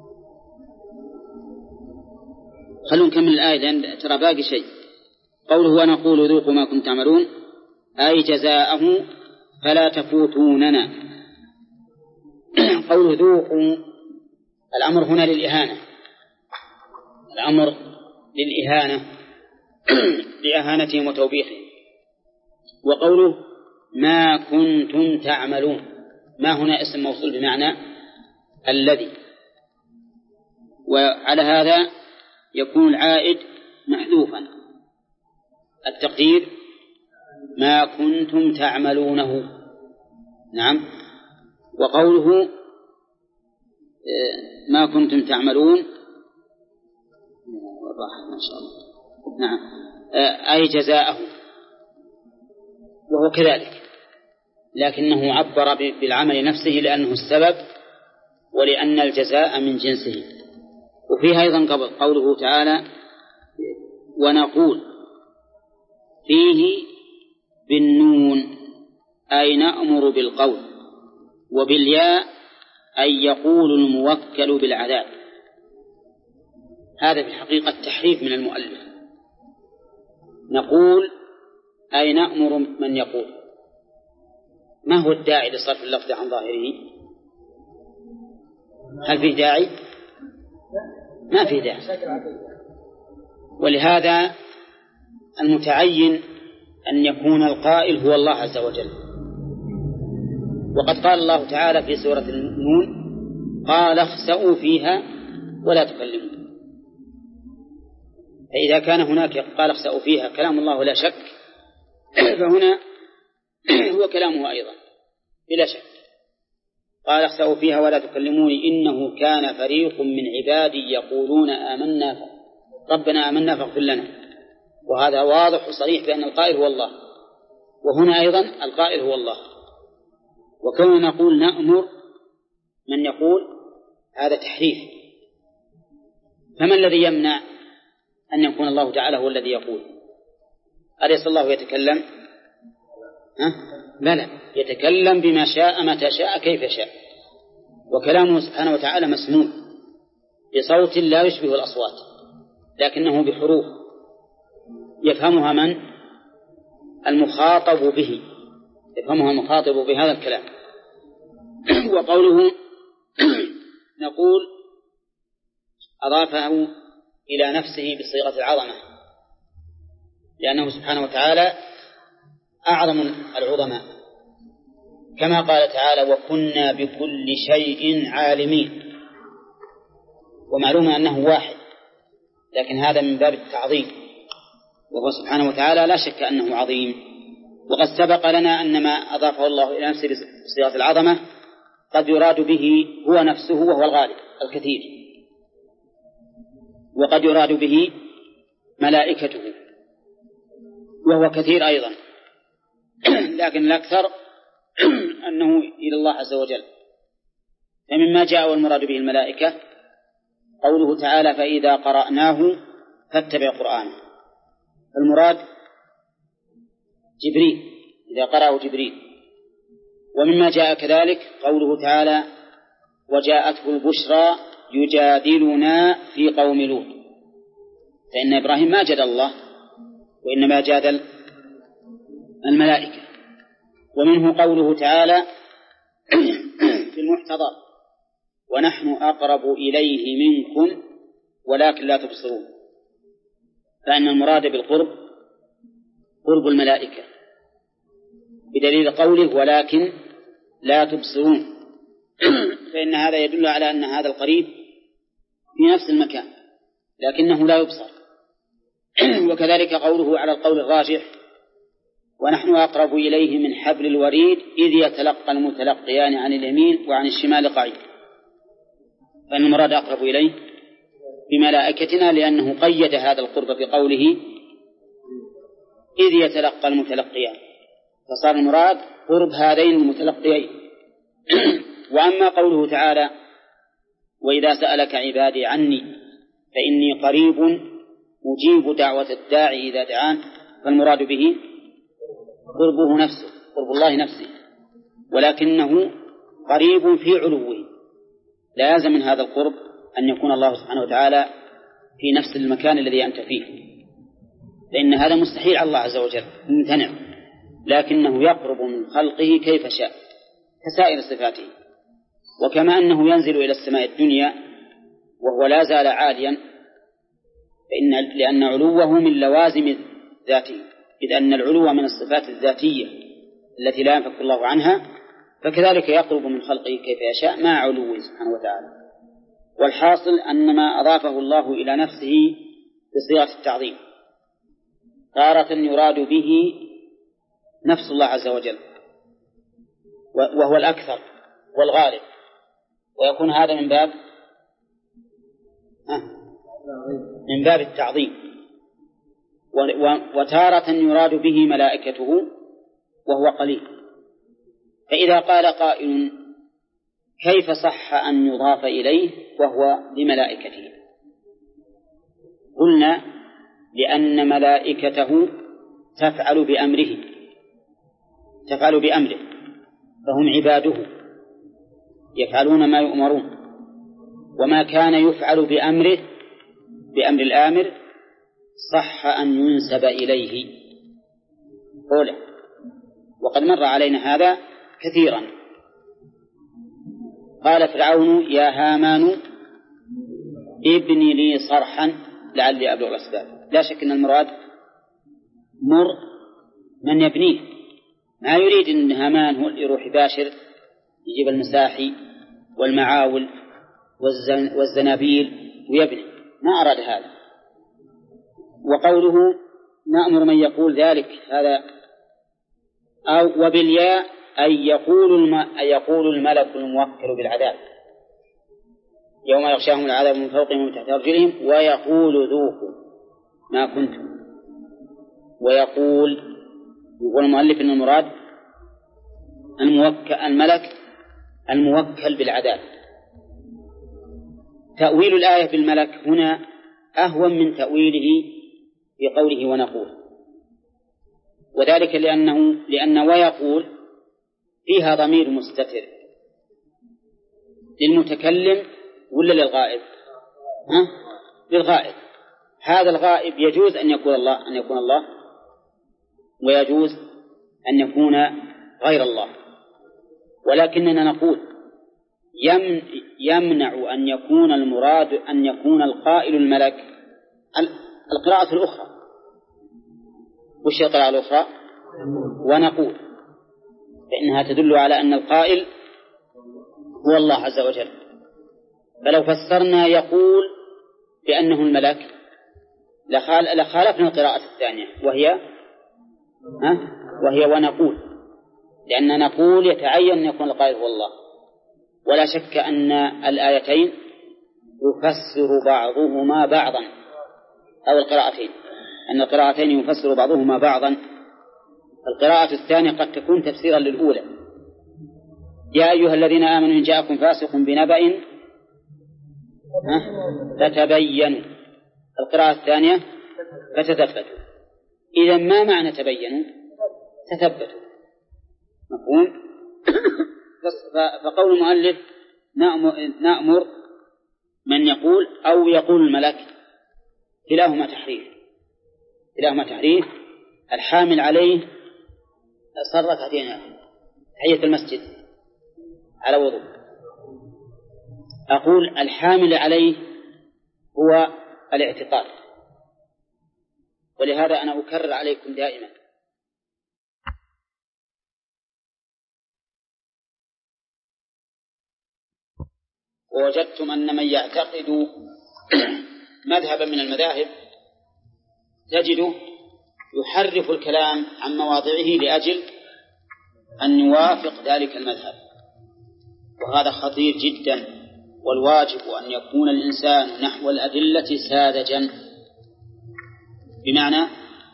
خلونا نكمل الآية لأن ترى باقي شيء. قوله ونقول ذوقوا ما كنتم تعملون أي جزاءه فلا تفوتوننا. قوله ذوقوا الأمر هنا للإهانة، لإهانتهم وتوبيخهم. وقوله ما كنتم تعملون، ما هنا اسم موصول بمعنى الذي، وعلى هذا يكون العائد محذوفا، التقدير ما كنتم تعملونه. نعم. وقوله ما كنتم تعملون ما شاء الله. نعم أي جزاءه، وهو كذلك لكنه عبر بالعمل نفسه لأنه السبب ولأن الجزاء من جنسه. وفيها أيضا قوله تعالى ونقول فيه بالنون أي نأمر بالقول، وبالياء أي يقول الموكل بالعذاب. هذا في الحقيقة تحريف من المؤلف. نقول أي نأمر من يقول. ما هو الداعي لصرف اللفظ عن ظاهره؟ هل فيه داعي؟ ما فيه داعي. ولهذا المتعين أن يكون القائل هو الله عز وجل. وقد قال الله تعالى في سورة النون قال اخسئوا فيها ولا تكلموا. فإذا كان هناك قال اخسئوا فيها كلام الله لا شك، فهنا هو كلامه أيضا بلا شك. قال اخسئوا فيها ولا تكلموني إنه كان فريق من عبادي يقولون آمنا ربنا آمنا فاغفر لنا. وهذا واضح وصريح بأن القائل هو الله، وهنا أيضا القائل هو الله. وكما نقول نأمر من يقول هذا تحريف. فما الذي يمنع أن يكون الله تعالى هو الذي يقول؟ أليس الله يتكلم؟ بلى، يتكلم بما شاء متى شاء كيف شاء، وكلامه سبحانه وتعالى مسموع بصوت لا يشبه الأصوات لكنه بحروف يفهمها من؟ المخاطب به، يفهمها المخاطب بهذا الكلام. وقوله نقول أضافه إلى نفسه بصيغة العظمة، لأنه سبحانه وتعالى أعظم العظماء، كما قال تعالى وكنا بكل شيء عالمين. ومعلوم أنه واحد، لكن هذا من باب التعظيم، وهو سبحانه وتعالى لا شك أنه عظيم. وقد سبق لنا أن ما أضافه الله إلى نفسه بصيغة العظمة قد يراد به هو نفسه وهو الغالب الكثير، وقد يراد به ملائكته وهو كثير أيضا، لكن الأكثر أنه إلى الله عز وجل. فمما جاء والمراد به الملائكة قوله تعالى فإذا قرأناه فاتبع قرآنه، المراد جبريل إذا قرأه جبريل. ومما جاء كذلك قوله تعالى وجاءته البشرى يجادلنا في قوم لوط، فإن إبراهيم ما جادل الله وإنما جادل الملائكة. ومنه قوله تعالى في المحتضر ونحن أقرب إليه منكم ولكن لا تبصرون، فإن المراد بالقرب قرب الملائكة بدليل قوله ولكن لا تبصرون، فإن هذا يدل على أن هذا القريب في نفس المكان لكنه لا يبصر. وكذلك قوله على القول الراجح ونحن أقرب إليه من حبل الوريد إذ يتلقى المتلقيان عن اليمين وعن الشمال قعيد، فإن المراد أقرب إليه بملائكتنا لأنه قيد هذا القرب بقوله إذ يتلقى المتلقيان، فصار المراد قرب هذين المتلقيين. وأما قوله تعالى وإذا سألك عبادي عني فإني قريب أجيب دعوة الداعي إذا دعان، فالمراد به قربه نفسه، قرب الله نفسه، ولكنه قريب في علوه. لازم من هذا القرب أن يكون الله سبحانه وتعالى في نفس المكان الذي أنت فيه، لأن هذا مستحيل على الله عز وجل ممتنع، لكنه يقرب من خلقه كيف شاء كسائر صفاته. وكما أنه ينزل إلى السماء الدنيا وهو لا زال عاليا لأن علوه من لوازم ذاته، إذ أن العلو من الصفات الذاتية التي لا ينفك الله عنها، فكذلك يقرب من خلقه كيف يشاء مع علوه سبحانه وتعالى. والحاصل أن ما أضافه الله إلى نفسه بصيغة التعظيم تارة يراد به نفس الله عز وجل وهو الأكثر والغالب، ويكون هذا من باب التعظيم. وتارة يراد به ملائكته وهو قليل. فإذا قال قائل كيف صح أن يضاف إليه وهو بملائكته؟ قلنا لأن ملائكته تفعل بأمره فهم عباده يفعلون ما يؤمرون، وما كان يفعل بأمر الآمر صح أن ينسب إليه قوله. وقد مر علينا هذا كثيرا. قال فرعون يا هامان ابني لي صرحا لعلي أبلغ الأسباب. لا شك أن المراد مر من يبنيه، ما يريد أن هامان هو اللي يروح يباشر يجيب المساحي والمعاول والزنابيل ويبني، ما أراد هذا. وقوله نأمر من يقول ذلك هذا أو وبالياء أي يقول الملك الموكل بالعذاب يوم يغشاهم العذاب من فوقهم ومن تحت أرجلهم ويقول ذوقوا ما كنتم. يقول المؤلف أن المراد الملك الموكل بالعذاب. تأويل الآية بالملك هنا أهون من تأويله بقوله ونقول، وذلك لأن ويقول فيها ضمير مستتر للمتكلم ولا للغائب؟ للغائب. هذا الغائب يجوز أن يكون الله ويجوز أن يكون غير الله، ولكننا نقول يمنع أن يكون المراد أن يكون القائل الملك. القراءة الأخرى وش القراءة الأخرى؟ ونقول، فإنها تدل على أن القائل هو الله عز وجل. فلو فسرنا يقول بأنه الملك لخالفنا القراءة الثانية وهي ونقول، لأن نقول يتعين أن يكون القائل هو الله. ولا شك أن الآيتين يفسر بعضهما بعضا، أو القراءتين، أن القراءتين يفسر بعضهما بعضا. القراءة الثانية قد تكون تفسيرا للأولى، يا أيها الذين آمنوا إن جاءكم فاسق بنبأ فتبينوا. القراءة الثانية فتثبتوا. إذا ما معنى تبينوا؟ تثبتوا. مفهوم؟ فقول المؤلف نأمر من يقول أو يقول الملك كلاهما تحريف. الحامل عليه صرت هاتين تحية المسجد على وضوء. أقول الحامل عليه هو الاعتقاد، ولهذا أنا أكرر عليكم دائما ووجدتم أن من يعتقد مذهبا من المذاهب تجده يحرف الكلام عن مواضعه لأجل أن يوافق ذلك المذهب، وهذا خطير جدا. والواجب أن يكون الإنسان نحو الأدلة ساذجا، بمعنى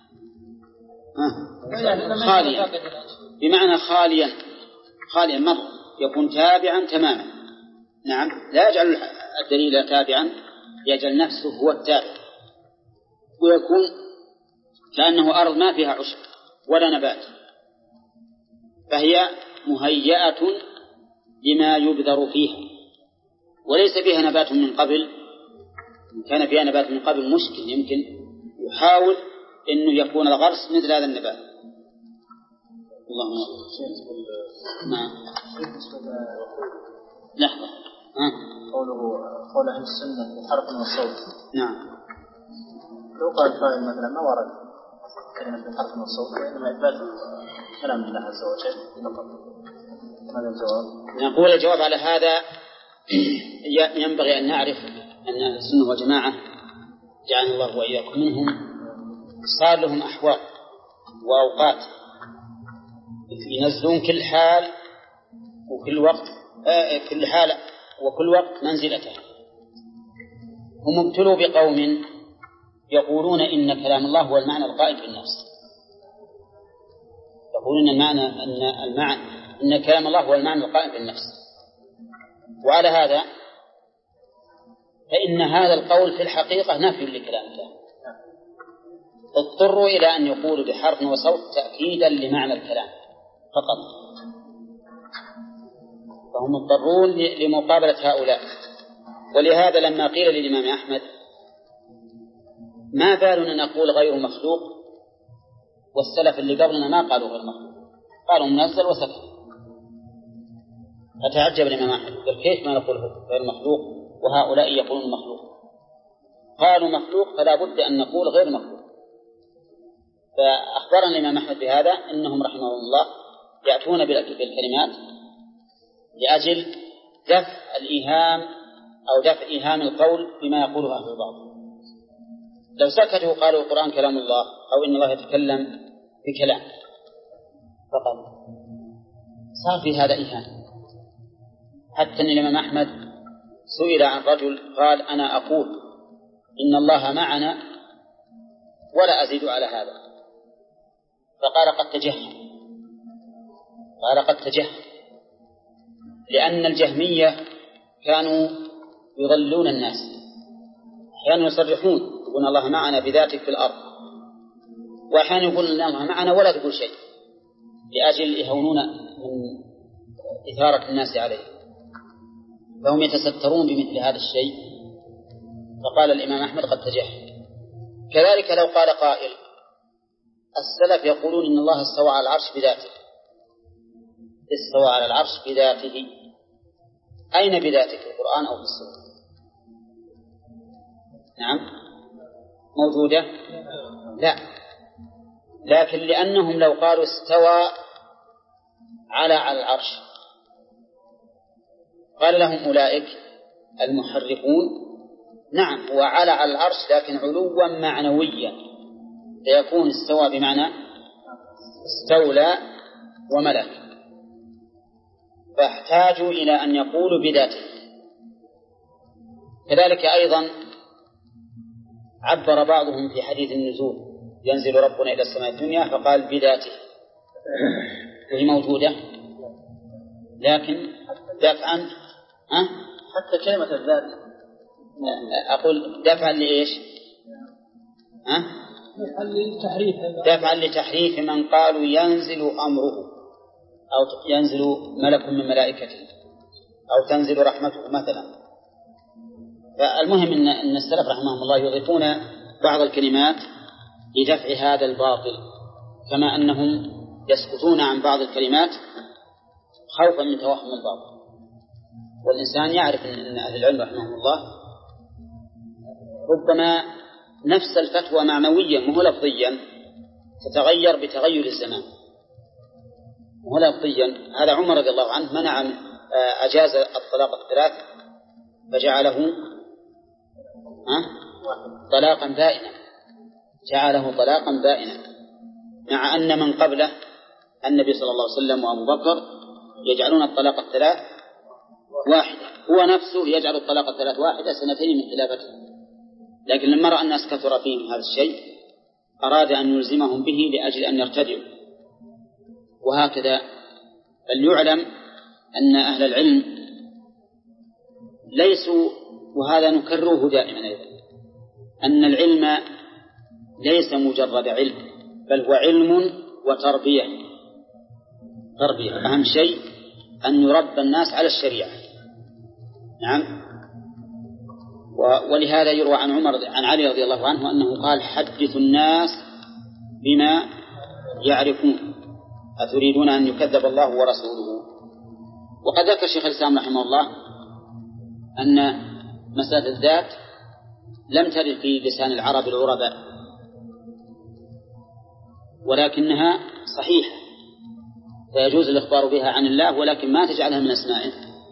خاليا مرة، يكون تابعا تماما. نعم، لا يجعل الدليل تابعا، يجعل نفسه هو التابع، ويكون كأنه أرض ما فيها عشب ولا نبات، فهي مهيئة لما يبذر فيها، وليس فيها نبات من قبل. إن كان فيها نبات من قبل مشكل، يمكن يحاول أنه يكون الغرس مثل هذا النبات. اللهم نعم. لحظة، قول أهل السنة بحرف والصوت. نعم. لو قال قائل مثلا ما ورد كلمة بحرف والصوت، وإنما إثبات كلام الله عز وجل فقط. هذا الجواب. نقول الجواب على هذا ينبغي أن نعرف أن أهل السنة والجماعة جعلنا الله وإياكم منهم صار لهم أحوال وأوقات ينزلون كل حال وكل وقت، كل حالة وكل وقت منزلته. هم ابتلوا بقوم يقولون إن كلام الله هو المعنى القائم في النفس، يقولون إن كلام الله هو المعنى القائم في النفس. وعلى هذا فإن هذا القول في الحقيقة نفي لكلام الله، اضطروا إلى أن يقولوا بحرف وصوت تأكيدا لمعنى الكلام فقط، فهم اضطرون لمقابلة هؤلاء. ولهذا لما قيل للإمام أحمد ما بالنا نقول غير مخلوق والسلف اللي قبلنا ما قالوا غير مخلوق، قالوا منزل وسكت، فتعجب الإمام أحمد قال كيف ما نقول غير مخلوق وهؤلاء يقولون مخلوق؟ قالوا مخلوق فلا بد أن نقول غير مخلوق. فأخبرنا الإمام أحمد بهذا إنهم رحمه الله يأتون بالكلمات لأجل دفع الإيهام أو دفع إيهام القول بما يقوله أهل الباطل. لو سكتوا قالوا القرآن كلام الله أو إن الله يتكلم بكلام فقط صار في هذا إيهام. حتى أن الإمام أحمد سئل عن رجل قال أنا أقول إن الله معنا ولا أزيد على هذا، فقال قد تجهم، لأن الجهمية كانوا يضلون الناس، أحيانا يصرحون يقولون الله معنا بذاتك في الأرض، وأحيانا يقولون الله معنا ولا تقول شيء لأجل يهونون من إثارة الناس عليه، فهم يتسترون بمثل هذا الشيء. فقال الإمام أحمد قد تجهم. كذلك لو قال قائل السلف يقولون إن الله استوى على العرش بذاته، استوى على العرش بذاته، أين بذاته في القرآن أو في السنة؟ نعم موجودة؟ لا، لكن لأنهم لو قالوا استوى على العرش قال لهم أولئك المحرفون نعم هو على العرش لكن علوا معنويا، فيكون استوى بمعنى استولى وملك، فاحتاجوا إلى أن يقولوا بذاته. كذلك أيضا عبر بعضهم في حديث النزول ينزل ربنا إلى السماء الدنيا فقال بذاته، وهي موجودة لكن دفعا حتى كلمة الذات أقول دفعا لإيش؟ دفعا لتحريف من قالوا ينزل أمره أو ينزل ملك من ملائكته أو تنزل رحمته مثلا. فالمهم أن السلف رحمهم الله يضيفون بعض الكلمات لدفع هذا الباطل، كما أنهم يسكتون عن بعض الكلمات خوفا من توهم الباطل. والإنسان يعرف أن أهل العلم رحمهم الله ربما نفس الفتوى معنويا مو لفظيا تتغير بتغير الزمان، مو لفظيا. هذا عمر رضي الله عنه منع أجاز الطلاق الثلاث فجعله طلاقا بائنا، جعله طلاقا بائنا، مع أن من قبله النبي صلى الله عليه وسلم وأبو بكر يجعلون الطلاق الثلاث واحدة، هو نفسه يجعل الطلاق الثلاث واحدة سنتين من خلافته، لكن لما رأى الناس كثر فيهم هذا الشيء أراد أن يلزمهم به لأجل أن يرتدعوا. وهكذا فليعلم أن أهل العلم ليسوا، وهذا نكرره دائما أيضا، أن العلم ليس مجرد علم بل هو علم وتربية. أهم شيء أن يربى الناس على الشريعة. نعم. ولهذا يروى عن علي رضي الله عنه أنه قال حدث الناس بما يعرفون أتريدون أن يكذب الله ورسوله. وقد ذكر الشيخ الإسلام رحمه الله أن مسألة الذات لم ترد في لسان العرب العرباء، ولكنها صحيحة فيجوز الإخبار بها عن الله، ولكن ما تجعلها من أسمائه،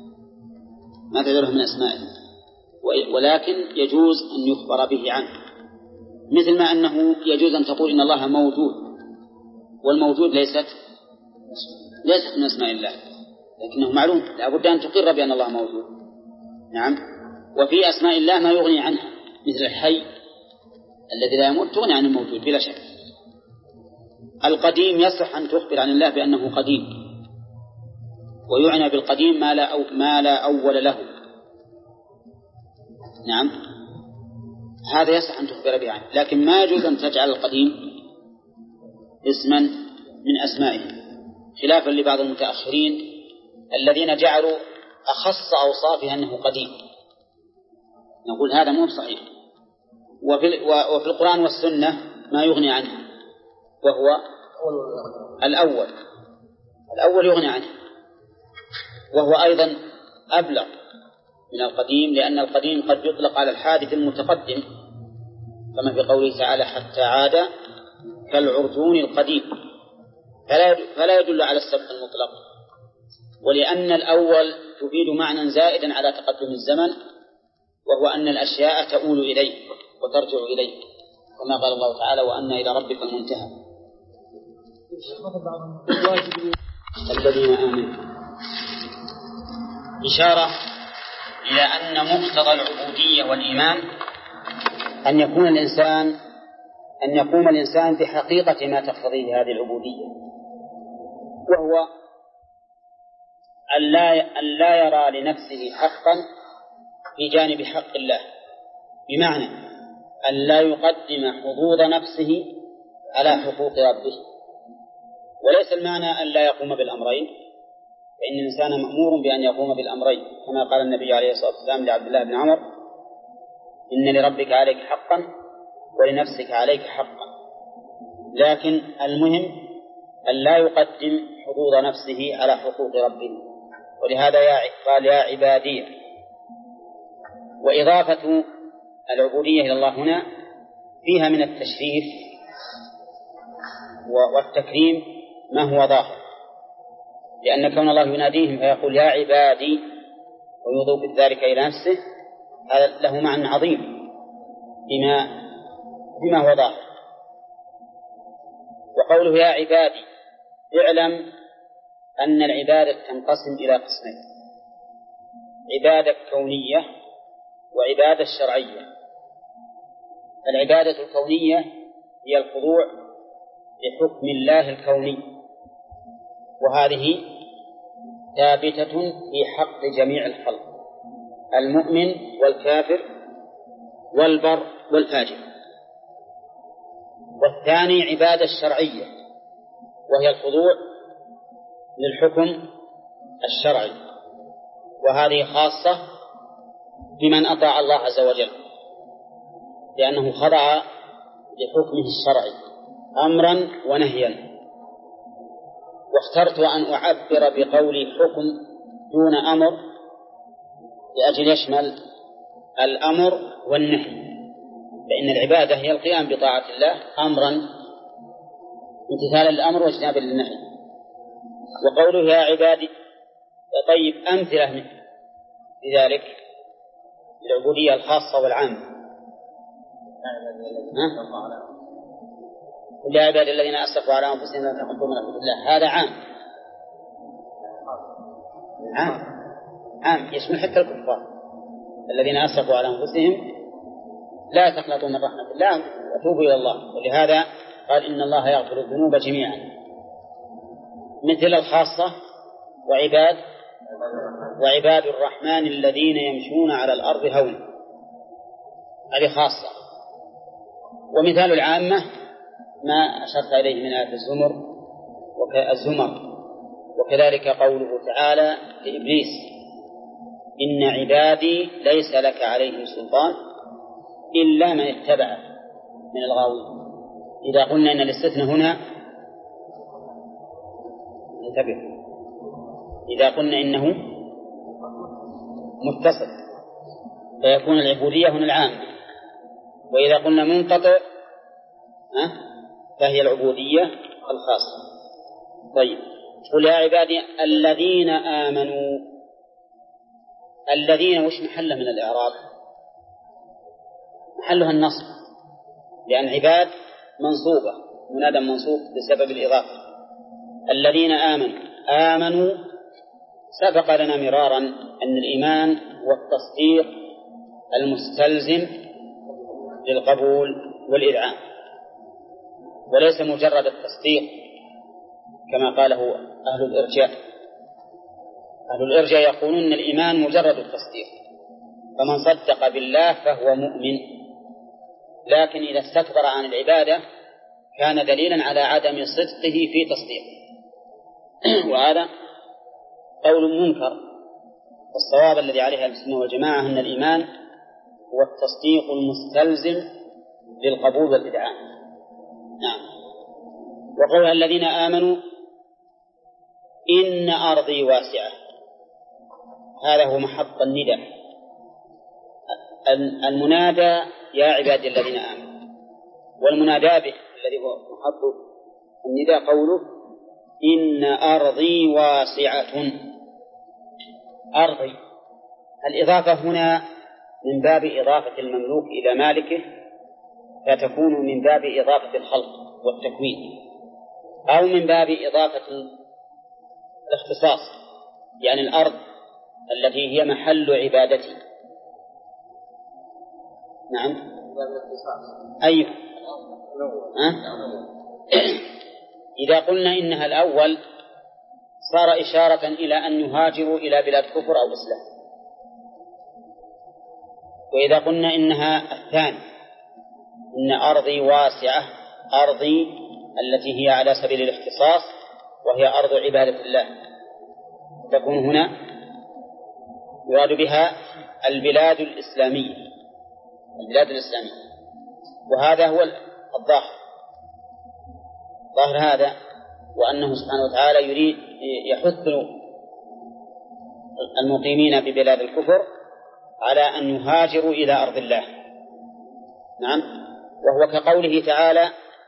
ولكن يجوز أن يخبر به عنه، مثل ما أنه يجوز أن تقول إن الله موجود، والموجود ليست من أسماء الله، لكنه معلوم لا بد أن تقر بأن الله موجود. نعم. وفي أسماء الله ما يغني عنها، مثل الحي الذي لا يموت تغني عن الموجود بلا شك. القديم يصح أن تخبر عن الله بأنه قديم، ويعنى بالقديم ما لا أول له. نعم، هذا يصح أن تخبر به عنه، لكن ما يجوز أن تجعل القديم اسما من أسمائه، خلافا لبعض المتأخرين الذين جعلوا أخص أوصافه أنه قديم. نقول هذا مو صحيح. وفي القرآن والسنة ما يغني عنه، وهو الأول يغني عنه، وهو أيضا أبلغ من القديم، لأن القديم قد يطلق على الحادث المتقدم، كما في قوله تعالى حتى عاد كالعرجون القديم، فلا يدل على السبق المطلق. ولأن الأول تفيد معنى زائدا على تقدم الزمن، وهو أن الأشياء تؤول إليه وترجع إليه، كما قال الله تعالى وأن إلى ربك المنتهى. الذين آمنوا إشارة إلى أن مقتضى العبودية والإيمان أن يقوم الإنسان بحقيقة ما تقتضيه هذه العبودية، وهو أن لا يرى لنفسه حقا في جانب حق الله، بمعنى أن لا يقدم حظوظ نفسه على حقوق ربه. وليس المعنى أن لا يقوم بالأمرين، فإن الإنسان مأمور بأن يقوم بالأمرين، كما قال النبي عليه الصلاة والسلام لعبد الله بن عمر إن لربك عليك حقا ولنفسك عليك حقا، لكن المهم أن لا يقدم حظوظ نفسه على حقوق ربه. ولهذا قال يا عبادي. وإضافة العبودية إلى الله هنا فيها من التشريف والتكريم ما هو ظاهر، لأن كون الله يناديهم فيقول يا عبادي ويضيف ذلك إلى نفسه هذا له معنى عظيم، بما هو ظاهر. وقوله يا عبادي اعلم أن العبادة تنقسم إلى قسمين: عبادة كونية وعبادة شرعية. العبادة الكونية هي الخضوع لحكم الله الكوني، وهذه ثابتة في حق جميع الخلق: المؤمن والكافر والبر والفاجر. والثاني عبادة الشرعية، وهي الخضوع للحكم الشرعي، وهذه خاصة بمن أطاع الله عز وجل، لأنه خضع لحكمه الشرعي أمرا ونهيا. واخترت أن أعبر بقولي حكم دون أمر لأجل يشمل الأمر والنهي، فإن العبادة هي القيام بطاعة الله أمرا امتثالا للأمر واجتنابا للنهي. وقوله يا عبادي، طيب أمثلة لذلك العبودية الخاصة والعامة: قل يا عبادي الذين أسرفوا على أنفسهم لا تقنطوا من رحمة الله. هذا عام يشمل حتى الكفار: الذين أسرفوا على أنفسهم لا تقنطوا من رحمة الله وتوبوا إلى الله. ولهذا قال إن الله يغفر الذنوب جميعا. مثل الخاصة وعباد الرحمن الذين يمشون على الأرض هونا، هذه خاصة. ومثال العامة ما أشرت إليه من آية الزمر. وكذلك قوله تعالى لإبليس: إن عبادي ليس لك عليهم سلطان إلا من اتبعك من الغاوين. إذا قلنا إن الاستثناء هنا انتبه، إذا قلنا إنه متصل فيكون العبودية هنا العامة، وإذا قلنا منقطع فهي العبودية الخاصة. طيب، قل يا عبادي الذين آمنوا. الذين وش محله من الإعراب؟ محلها النصب، لأن عباد منصوبة، منادى منصوب بسبب الإضافة. الذين آمنوا سبق لنا مرارا أن الإيمان والتصديق المستلزم للقبول والإذعان، وليس مجرد التصديق كما قاله أهل الإرجاء. أهل الإرجاء يقولون أن الإيمان مجرد التصديق، فمن صدق بالله فهو مؤمن، لكن إذا استكبر عن العبادة كان دليلا على عدم صدقه في تصديقه، وهذا قول منكر. والصواب الذي عليه السنة والجماعة أن الإيمان هو التصديق المستلزم للقبول والإذعان. نعم. وقول الذين آمنوا إن أرضي واسعة، هذا هو محط النداء. المنادى يا عبادي الذين آمنوا، والمنادى به الذي هو محط النداء قوله إن أرضي واسعة. أرضي، الإضافة هنا من باب إضافة المملوك إلى مالكه، فتكون من باب إضافة الخلق والتكوين، أو من باب إضافة الاختصاص، يعني الأرض التي هي محل عبادتي. نعم. أيوه. إذا قلنا إنها الأول صار إشارة إلى أن يهاجروا إلى بلاد كفر أو إسلام، وإذا قلنا إنها الثاني إن أرضي واسعة، أرضي التي هي على سبيل الاختصاص وهي أرض عبادة الله، تكون هنا يراد بها البلاد الإسلامية، البلاد الإسلامية. وهذا هو الظاهر، ظاهر هذا، وأنه سبحانه وتعالى يريد يحث المقيمين ببلاد الكفر على أن يهاجروا إلى أرض الله. نعم. وهو كقوله تعالى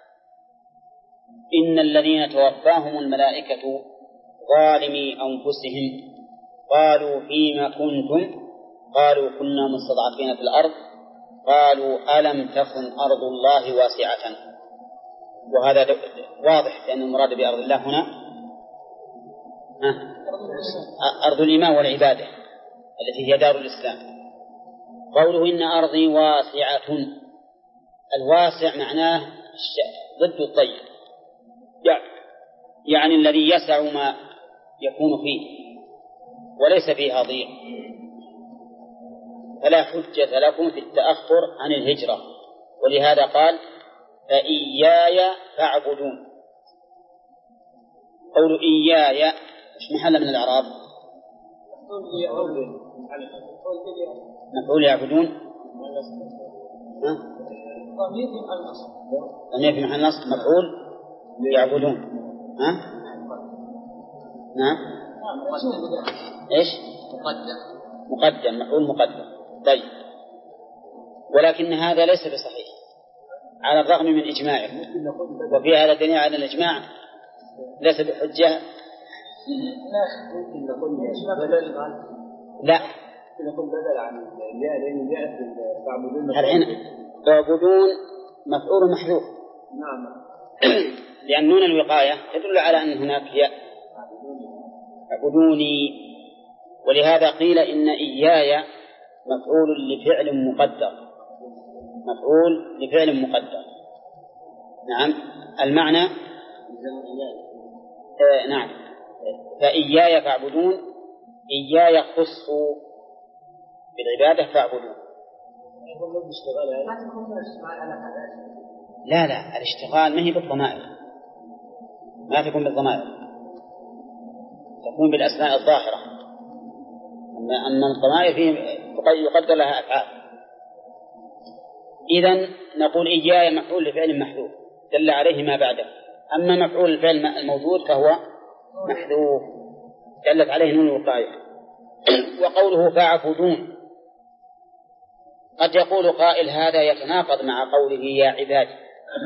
إن الذين توفاهم الملائكة ظالمي أنفسهم قالوا فيما كنتم قالوا كنا مستضعفين في الأرض قالوا ألم تكن أرض الله واسعة، وهذا واضح لأن المراد بأرض الله هنا أرض الإيمان والعبادة التي هي دار الإسلام. قوله إن أرضي واسعة، الواسع معناه ضد الضيق، يعني الذي يسع ما يكون فيه وليس فيها ضيق، فلا حجة لكم في التأخر عن الهجرة. ولهذا قال فإياي فاعبدون. قول إياي مش محل من الإعراب؟ مفعول يعبدون ضمير في محل نصب مفعول يعبدون. نعم إيش مقدم مفعول مقدم. طيب، ولكن هذا ليس بصحيح على الرغم من إجماعه، وفي هذا دليل على الإجماع ليس بحجة. لا الحين تعبدون مفعول محذوف لأن نون الوقاية تدل على أن هناك ياء اعبدوني، ولهذا قيل إن إياي مفعول لفعل مقدر، مفعول لفعل مقدر. نعم المعنى نعم فإياي فاعبدون، إياي يخص بالعبادة فاعبدون. لا الاشتغال ما هي بالضمائر، ما تكون بالضمائر، تكون بالأسماء الظاهرة. أما الضمائر فيه يقدر لها أفعال. إذن نقول إياي مفعول لفعل محذوف دل عليه ما بعده، أما مفعول الفعل الموجود فهو محذوف دلت عليه نون الوقاية. وقوله فاعبدون، قد يقول قائل هذا يتناقض مع قوله يا عبادي،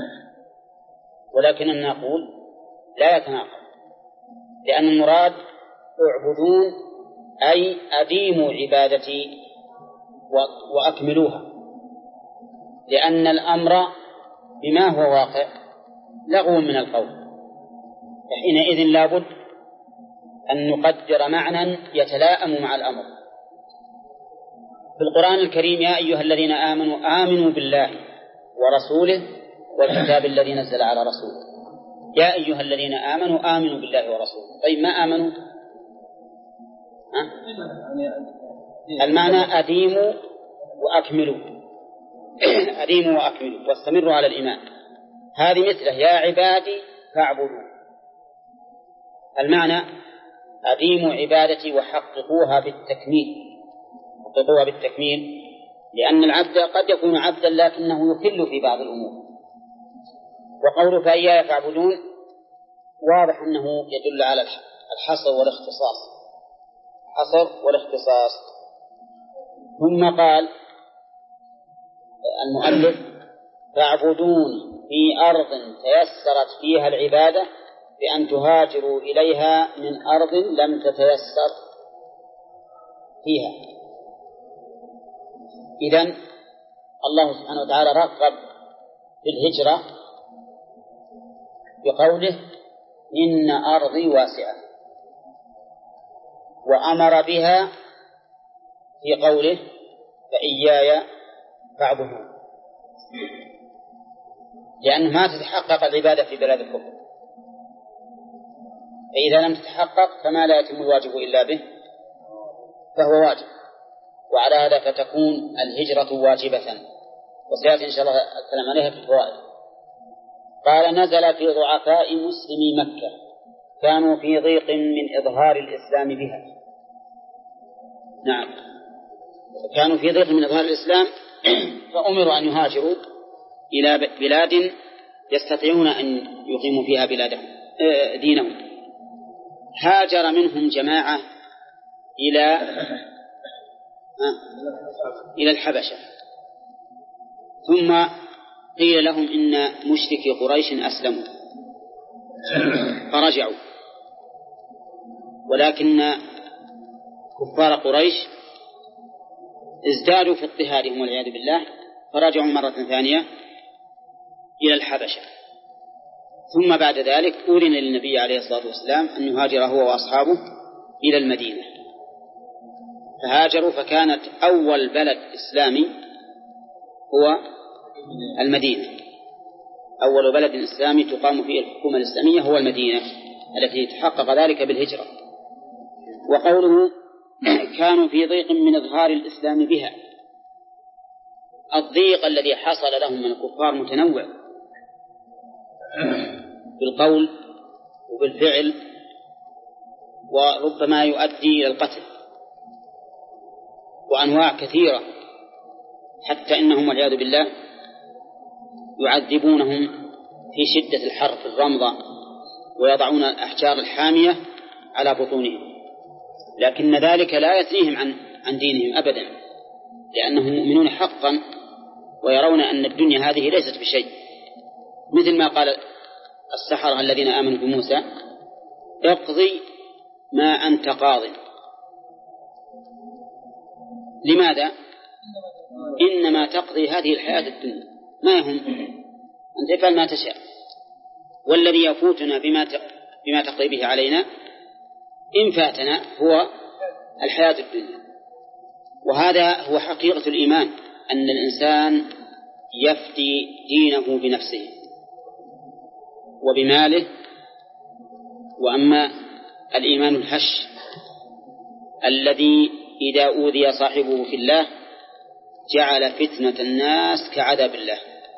ولكننا نقول لا يتناقض، لأن المراد اعبدون أي أديموا عبادتي وأكملوها، لأن الأمر بما هو واقع لغو من القول، فحينئذ لابد أن نقدر معنى يتلائم مع الأمر. في القرآن الكريم يا أيها الذين آمنوا آمنوا بالله ورسوله والكتاب الذي نزل على رسوله. يا أيها الذين آمنوا آمنوا بالله ورسوله. طيب ما آمنوا؟ المعنى أديموا وأكملوا أديموا وأكملوا واستمروا على الإيمان. هذه مثله يا عبادي فاعبدوا، المعنى أديموا عبادتي وحققوها بالتكميل، لأن العبد قد يكون عبدا لكنه يخل في بعض الأمور. وقوله فإياي فاعبدون واضح أنه يدل على الحصر والاختصاص. ثم قال المؤلف فاعبدون في أرض تيسرت فيها العبادة بأن تهاجروا إليها من أرض لم تتيسر فيها. إذن الله سبحانه وتعالى رغب في الهجرة بقوله إن أرضي واسعة، وأمر بها في قوله فإياي فاعبدون، لأن ما تتحقق العبادة في بلاد الكفر، فإذا لم تتحقق فما لا يتم الواجب إلا به فهو واجب، وعلى هذا فتكون الهجرة واجبة، وسيأتي إن شاء الله الكلام عليها في الفوائد. قال نزل في ضعفاء مسلمي مكة كانوا في ضيق من إظهار الإسلام بها. نعم كانوا في ضيق من إظهار الإسلام فأمروا أن يهاجروا إلى بلاد يستطيعون أن يقيموا فيها دينهم. هاجر منهم جماعة إلى الحبشة، ثم قيل لهم إن مشركي قريش أسلموا فرجعوا، ولكن كفار قريش ازدادوا في اضطهادهم والعياذ بالله فرجعوا مرة ثانية إلى الحبشة. ثم بعد ذلك أذن للنبي عليه الصلاة والسلام أن يهاجر هو وأصحابه إلى المدينة، فهاجروا، فكانت أول بلد إسلامي هو المدينة. أول بلد إسلامي تقام فيه الحكومة الإسلامية هو المدينة التي تحقق ذلك بالهجرة. وقوله كانوا في ضيق من إظهار الإسلام بها، الضيق الذي حصل لهم من الكفار متنوع بالقول وبالفعل، وربما يؤدي إلى القتل، وأنواع كثيرة، حتى إنهم والعياذ بالله يعذبونهم في شدة الحر في الرمضة، ويضعون الأحجار الحامية على بطونهم، لكن ذلك لا يثنيهم عن دينهم أبدا، لأنهم مؤمنون حقا ويرون أن الدنيا هذه ليست بشيء، مثل ما قال السحرة الذين آمنوا بموسى: اقضي ما أنت قاض. لماذا؟ إنما تقضي هذه الحياة الدنيا، ما يهم، أنت افعل ما تشاء، والذي يفوتنا بما تقضي به علينا إن فاتنا هو الحياة الدنيا. وهذا هو حقيقة الإيمان، أن الإنسان يفدي دينه بنفسه وبماله. وأما الإيمان الهش الذي إذا أوذي صاحبه في الله جعل فتنة الناس كعذاب الله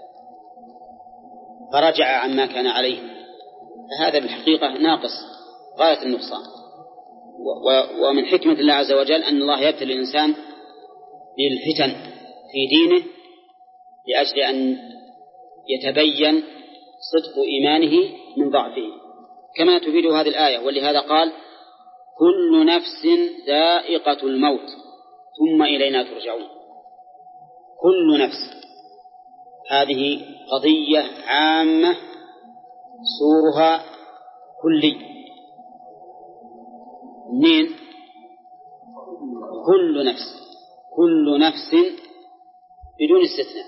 فرجع عما كان عليه، فهذا بالحقيقة ناقص غاية النقصان. ومن حكمة الله عز وجل أن الله يبتلي الإنسان بالفتن في دينه لأجل أن يتبين صدق إيمانه من ضعفه، كما تفيد هذه الآية. ولهذا قال: كل نفس ذائقة الموت ثم إلينا ترجعون. كل نفس، هذه قضية عامة سورها كلي. منين؟ كل نفس، كل نفس بدون استثناء.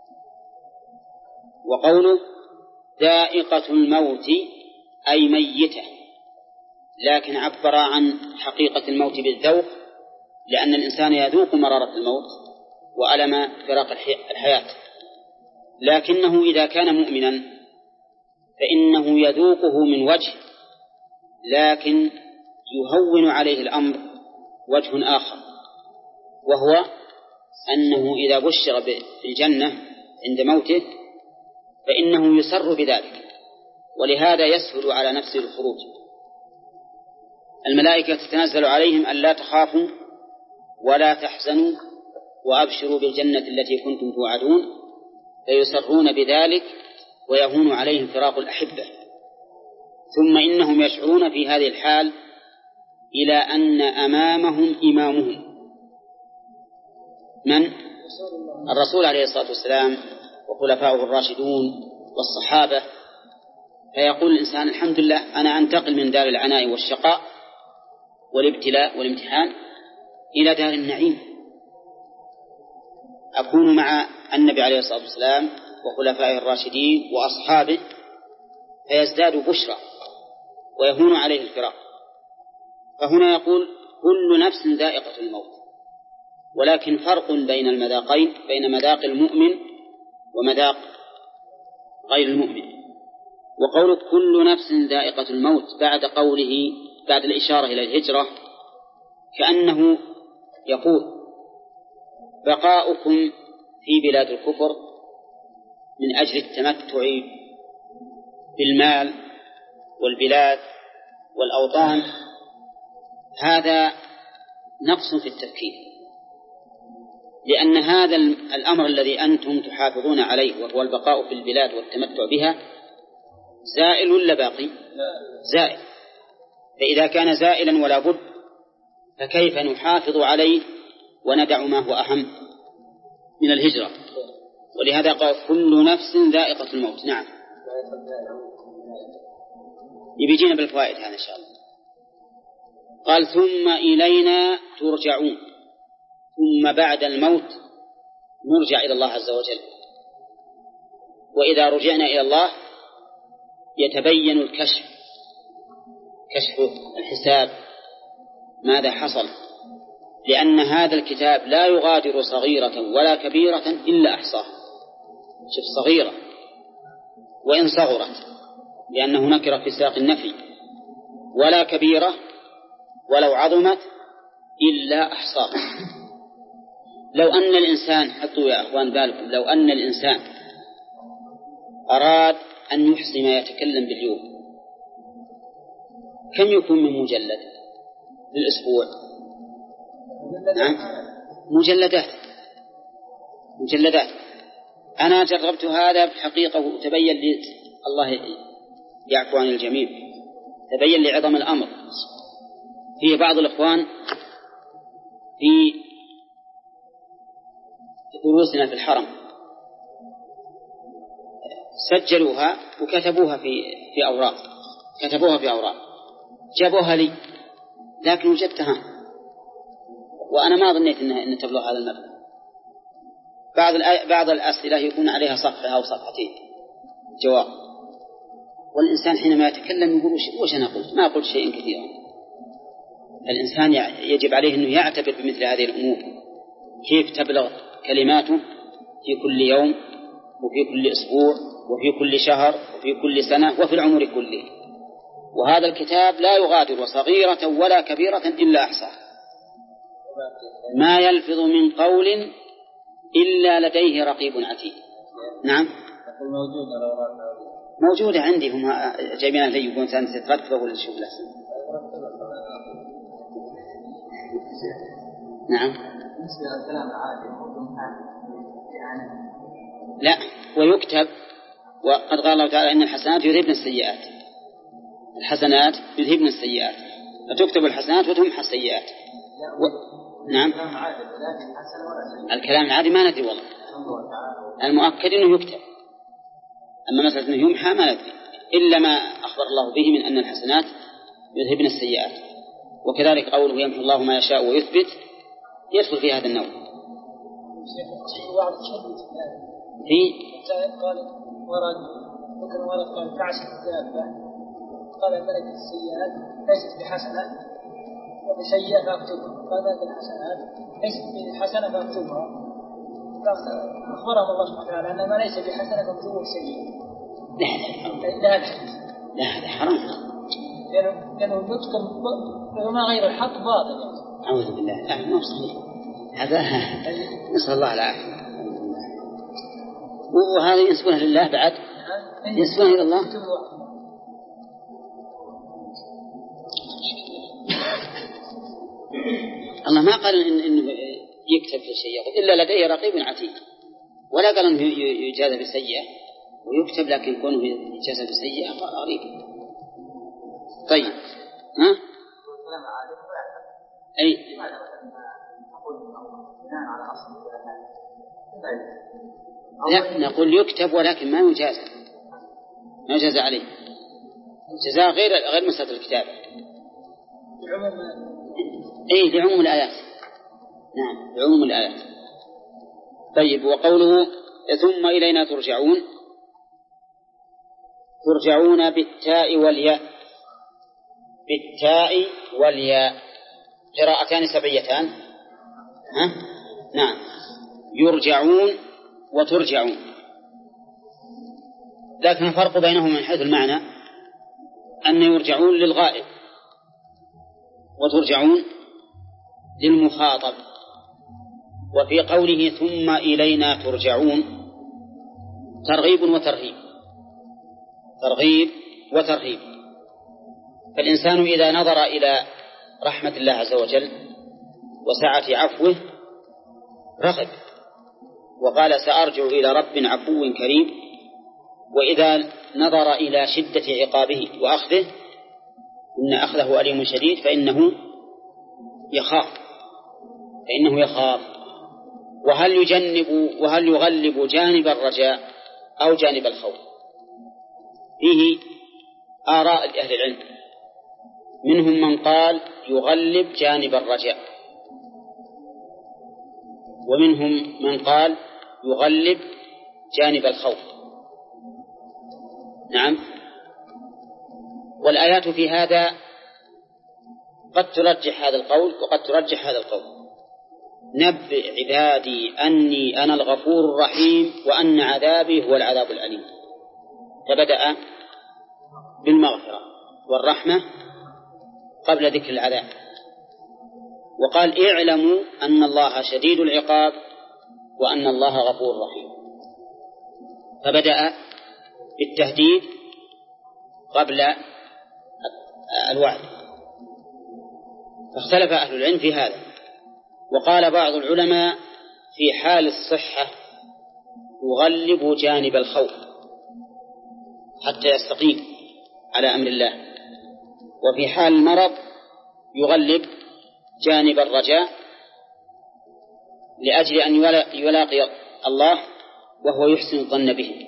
وقوله ذائقة الموت أي ميتة، لكن عبر عن حقيقة الموت بالذوق، لأن الإنسان يذوق مرارة الموت وألم فراق الحياة، لكنه إذا كان مؤمنا فإنه يذوقه من وجه، لكن يهون عليه الأمر وجه آخر، وهو أنه إذا بشر بالجنة عند موته فإنه يسر بذلك، ولهذا يسهل على نفسه الخروج. الملائكة تتنزل عليهم أن لا تخافوا ولا تحزنوا وأبشروا بالجنة التي كنتم توعدون، فيسرون بذلك ويهون عليهم فراق الأحبة. ثم إنهم يشعرون في هذه الحال إلى أن أمامهم إمامهم من؟ الرسول عليه الصلاة والسلام وخلفاؤه الراشدون والصحابة، فيقول الإنسان: الحمد لله، أنا أنتقل من دار العناء والشقاء والابتلاء والامتحان إلى دار النعيم، أكون مع النبي عليه الصلاة والسلام وخلفائه الراشدين وأصحابه، فيزداد بشرى ويهون عليه الفراق. فهنا يقول: كل نفس ذائقة الموت، ولكن فرق بين المذاقين، بين مذاق المؤمن ومذاق غير المؤمن. وقول كل نفس ذائقة الموت بعد قوله، بعد الإشارة إلى الهجرة، كأنه يقول: بقاؤكم في بلاد الكفر من أجل التمتع بالمال والبلاد والأوطان هذا نقص في التفكير، لأن هذا الأمر الذي أنتم تحافظون عليه وهو البقاء في البلاد والتمتع بها زائل ولا باقي؟ زائل. فإذا كان زائلا ولا بد، فكيف نحافظ عليه وندع ما هو أهم من الهجرة؟ ولهذا قال: كل نفس ذائقة الموت. نعم، يبيجينا بالفوائد هذا إن شاء الله. قال: ثم إلينا ترجعون. ثم بعد الموت نرجع إلى الله عز وجل. وإذا رجعنا إلى الله يتبين الكشف، كشف الحساب ماذا حصل، لأن هذا الكتاب لا يغادر صغيرة ولا كبيرة إلا أحصاها. شوف صغيرة وإن صغرت لأنه نكر في سياق النفي، ولا كبيرة ولو عظمت إلا أحصاها. لو أن الإنسان، حطوا يا أخوان بالكم، لو أن الإنسان أراد أن يحصي ما يتكلم باليوم كم يكون من مجلد للأسبوع؟ نعم مجلدات. أنا جربت هذا بحقيقة وتبين لي، الله يعفو عن الجميع، تبين لي عظم الأمر. في بعض الإخوان في دروسنا في الحرم سجلوها وكتبوها في أوراق، جابوها لي، لكن وجدتها وأنا ما ظنيت أن تبلغ هذا المبلغ. بعض الأسئلة يكون عليها صفحة أو صفحتين جواب، والإنسان حينما يتكلم يقول وش أنا قلت؟ ما قلت شيء كثيرا. الإنسان يجب عليه أنه يعتبر بمثل هذه الأمور، كيف تبلغ كلماته في كل يوم وفي كل أسبوع وفي كل شهر وفي كل سنة وفي العمر كله. وهذا الكتاب لا يغادر صغيرة ولا كبيرة إلا أحصاها، ما يلفظ من قول إلا لديه رقيب عتيد. نعم موجودة عندي، هم جايبينها لي يقولون سترتبه ولا شوف لحسن. نعم لا، ويكتب، وقد قال الله تعالى إن الحسنات يذهبن السيئات، الحسنات يذهبن السيئات، فتكتب الحسنات وتمحى السيئات. نعم الكلام العادي ما ندري والله، المؤكد أنه يكتب، أما مسألة أنه يمحى ما ندري، إلا ما أخبر الله به من أن الحسنات يذهبن السيئات. وكذلك قوله يمحو الله ما يشاء ويثبت يدخل في هذا النوع. في قال ورد قال كعش الدابة، قال الملك السيئات ليست بحسنة وبسيئة فاكتبها، قال ملك الحسنات ليست بحسنة فاكتبها، أخبرهم الله سبحانه وتعالى أن ما ليس بحسنة فاكتبه سيئة. لا هذا حرام، لأنه يكتب ما غير الحق باطل. أعوذ بالله، لا ما صحيح هذا، نسأل الله العافية. وهذا ينسبونه لله بعد، ينسبونه إلى الله. الله ما قال إنه يكتب في شيء إلا لديه رقيب عتيد، ولا قال إنه يجازى بسيئة ويكتب، لكن كونه يجازى بسيئة غريب. طيب أي لا نقول يكتب ولكن ما يجازى عليه، الجزاء غير مسألة الكتابة. أي لعموم الآيات. نعم لعموم الآيات. طيب وقوله ثم إلينا ترجعون بالتاء والياء، بالتاء والياء قراءتان سبعيتان. نعم يرجعون وترجعون، لكن الفرق بينهما من حيث المعنى أن يرجعون للغائب وترجعون للمخاطب. وفي قوله ثم إلينا ترجعون ترغيب وترهيب. فالإنسان إذا نظر إلى رحمة الله عز وجل وسعة عفوه رغب وقال سأرجع إلى رب عفو كريم. وإذا نظر إلى شدة عقابه وأخذه إن أخذه أليم شديد فإنه يخاف. وهل يغلب جانب الرجاء أو جانب الخوف؟ فيه آراء لأهل العلم، منهم من قال يغلب جانب الرجاء، ومنهم من قال يغلب جانب الخوف. نعم. والآيات في هذا قد ترجح هذا القول وقد ترجح هذا القول. نبئ عبادي أني أنا الغفور الرحيم وأن عذابي هو العذاب الأليم. فبدأ بالمغفرة والرحمة قبل ذكر العذاب، وقال اعلموا أن الله شديد العقاب وأن الله غفور رحيم. فبدأ بالتهديد قبل الوعد. فاختلف أهل العلم في هذا، وقال بعض العلماء في حال الصحة يغلب جانب الخوف حتى يستقيم على أمر الله، وفي حال المرض يغلب جانب الرجاء لأجل أن يلاقي الله وهو يحسن الظن به.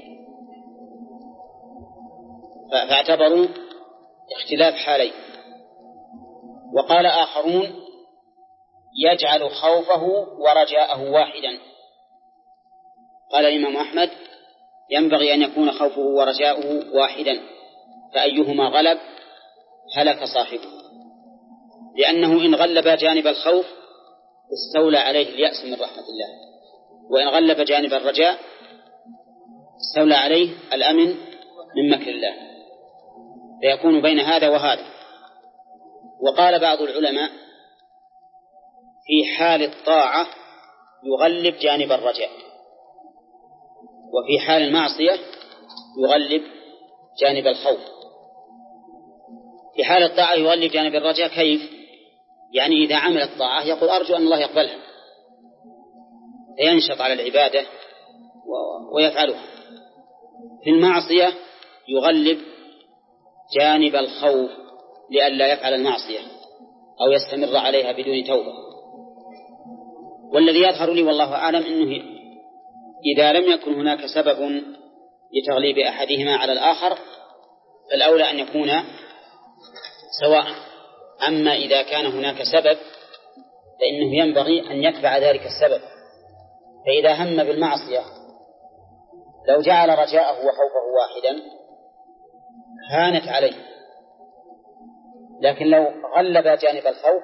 فاعتبروا اختلاف حالين. وقال آخرون يجعل خوفه ورجاءه واحدا. قال الإمام أحمد ينبغي أن يكون خوفه ورجاؤه واحدا، فأيهما غلب هلك صاحبه، لأنه إن غلب جانب الخوف استولى عليه اليأس من رحمة الله، وإن غلب جانب الرجاء استولى عليه الأمن من مكر الله، فيكون بين هذا وهذا. وقال بعض العلماء في حال الطاعة يغلب جانب الرجاء، وفي حال المعصية يغلب جانب الخوف. في حال الطاعة يغلب جانب الرجاء كيف؟ يعني إذا عمل الطاعة يقول أرجو أن الله يقبلها فينشط على العبادة ويفعلها. في المعصية يغلب جانب الخوف لئلا يفعل المعصية أو يستمر عليها بدون توبة. والذي يظهر لي والله أعلم أنه إذا لم يكن هناك سبب لتغليب أحدهما على الآخر فالأولى أن يكون سواء. أما إذا كان هناك سبب فإنه ينبغي أن يتبع ذلك السبب. فإذا هم بالمعصية لو جعل رجاءه وخوفه واحدا هانت عليه، لكن لو غلب جانب الخوف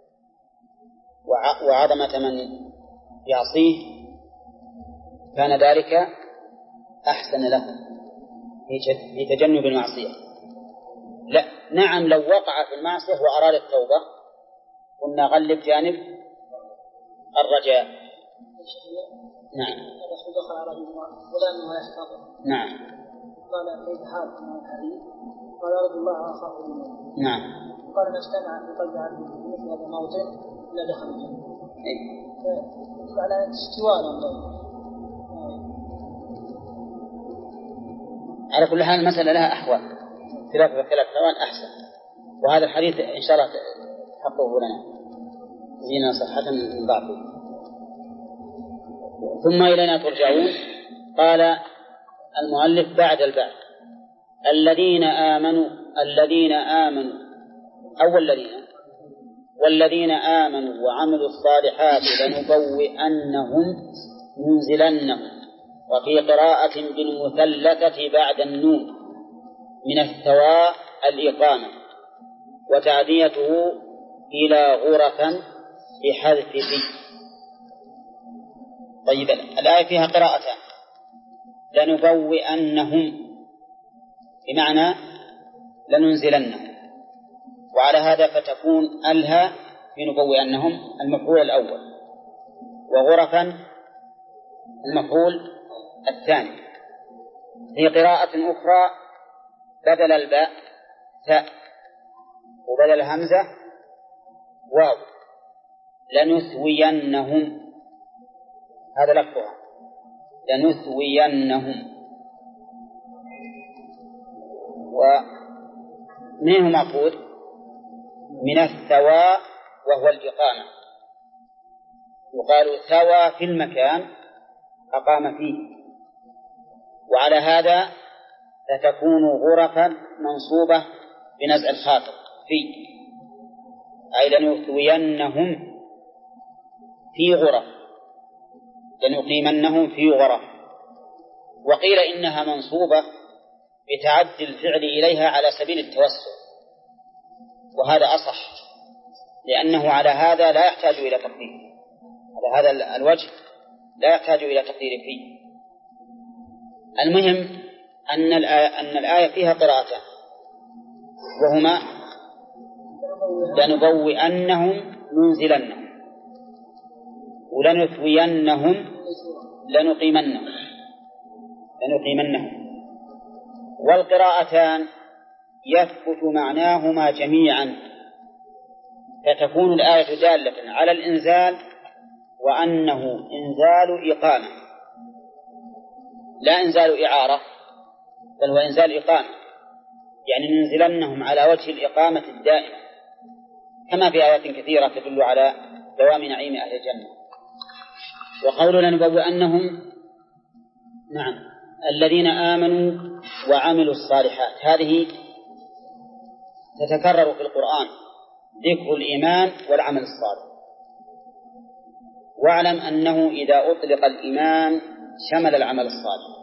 وعظمة من يعصيه كان ذلك أحسن له في تجنب المعصية. لا نعم، لو وقع في المعصية وأراد التوبة قلنا غلب جانب الرجاء. نعم. دخل على رجل فلان ما يحتضر. نعم. قال كيف حالك من الحديث؟ قال أرجو الله وأخاف منه. نعم. قال ما اجتمع في قلب عبد في مثل هذا الموطن إلا دخل الجنة. على استواء الله. على كل حال المسألة لها أحوال، خلاف الأحوال أحسن، وهذا الحديث إن شاء الله تحققه لنا زينا صحة من ضعفه. ثم إلينا ترجعون. قال المؤلف بعد البعث الذين آمنوا والذين آمنوا وعملوا الصالحات لنبوئنهم ننزلنهم، وفي قراءة بالمثلثة بعد النون من الثواء الإقامة، وتعديته إلى غرفا بحذف في. طيب الآية فيها قراءتان، لنبوئنهم بمعنى لننزلنهم، وعلى هذا فتكون ألها في نبوئنهم المفعول الأول، وغرفا المفعول الثاني. في قراءة أخرى بدل الباء تاء وبدل الهمزة واو، لنثوينهم، هذا لفظها لنثوينهم. ومنه مأخوذ من الثواء وهو الإقامة، يقال ثوى في المكان أقام فيه، وعلى هذا فتكون غرفا منصوبة بنزع الخاطر في، أي لنثوينهم في غرف، لنقيمنهم في غرة. وقيل إنها منصوبة بتعدي الفعل إليها على سبيل التوسع، وهذا أصح، لأنه على هذا لا يحتاج إلى تقدير، على هذا الوجه لا يحتاج إلى تقدير فيه. المهم أن الآية فيها قراءتان، وهما لنبوئنهم ننزلنهم، ولنثوينهم لنقيمنهم. والقراءتان يثبت معناهما جميعا، فتكون الآية دالة على الإنزال، وأنه إنزال إقامة لا إنزال إعارة، بل هو إنزال إقامة، يعني ننزلنهم على وجه الإقامة الدائمة، كما في آيات كثيرة تدل على دوام نعيم أهل الجنة. وقولنا لنبوئنهم، نعم، الذين آمنوا وعملوا الصالحات، هذه تتكرر في القرآن، ذكر الإيمان والعمل الصالح. واعلم أنه إذا أطلق الإيمان شمل العمل الصالح،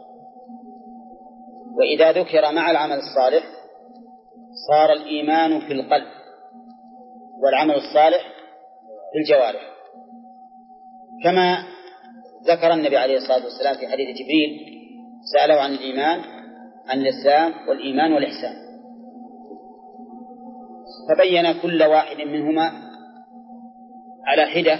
وإذا ذكر مع العمل الصالح صار الإيمان في القلب والعمل الصالح في الجوارح، كما ذكر النبي عليه الصلاة والسلام في حديث جبريل سأله عن الإيمان، عن الإسلام والإيمان والإحسان، فبين كل واحد منهما على حدة،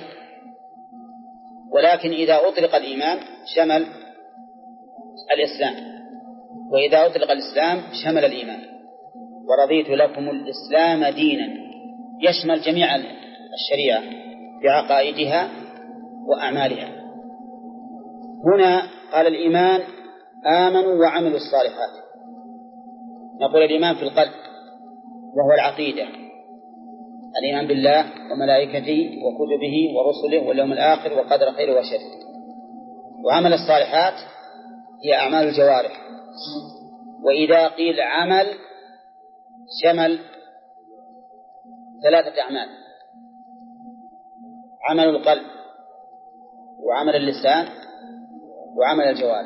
ولكن إذا أطلق الإيمان شمل الإسلام، وإذا أطلق الإسلام شمل الإيمان. ورضيت لكم الإسلام دينا، يشمل جميع الشريعة بعقائدها وأعمالها. هنا قال الإيمان آمنوا وعملوا الصالحات، نقول الإيمان في القلب وهو العقيدة، الإيمان بالله وملائكته وكتبه ورسله واليوم الآخر وقدر خير وشر. وعمل الصالحات هي أعمال الجوارح، وإذا قيل عمل شمل ثلاثة أعمال: عمل القلب وعمل اللسان وعمل الجوارح.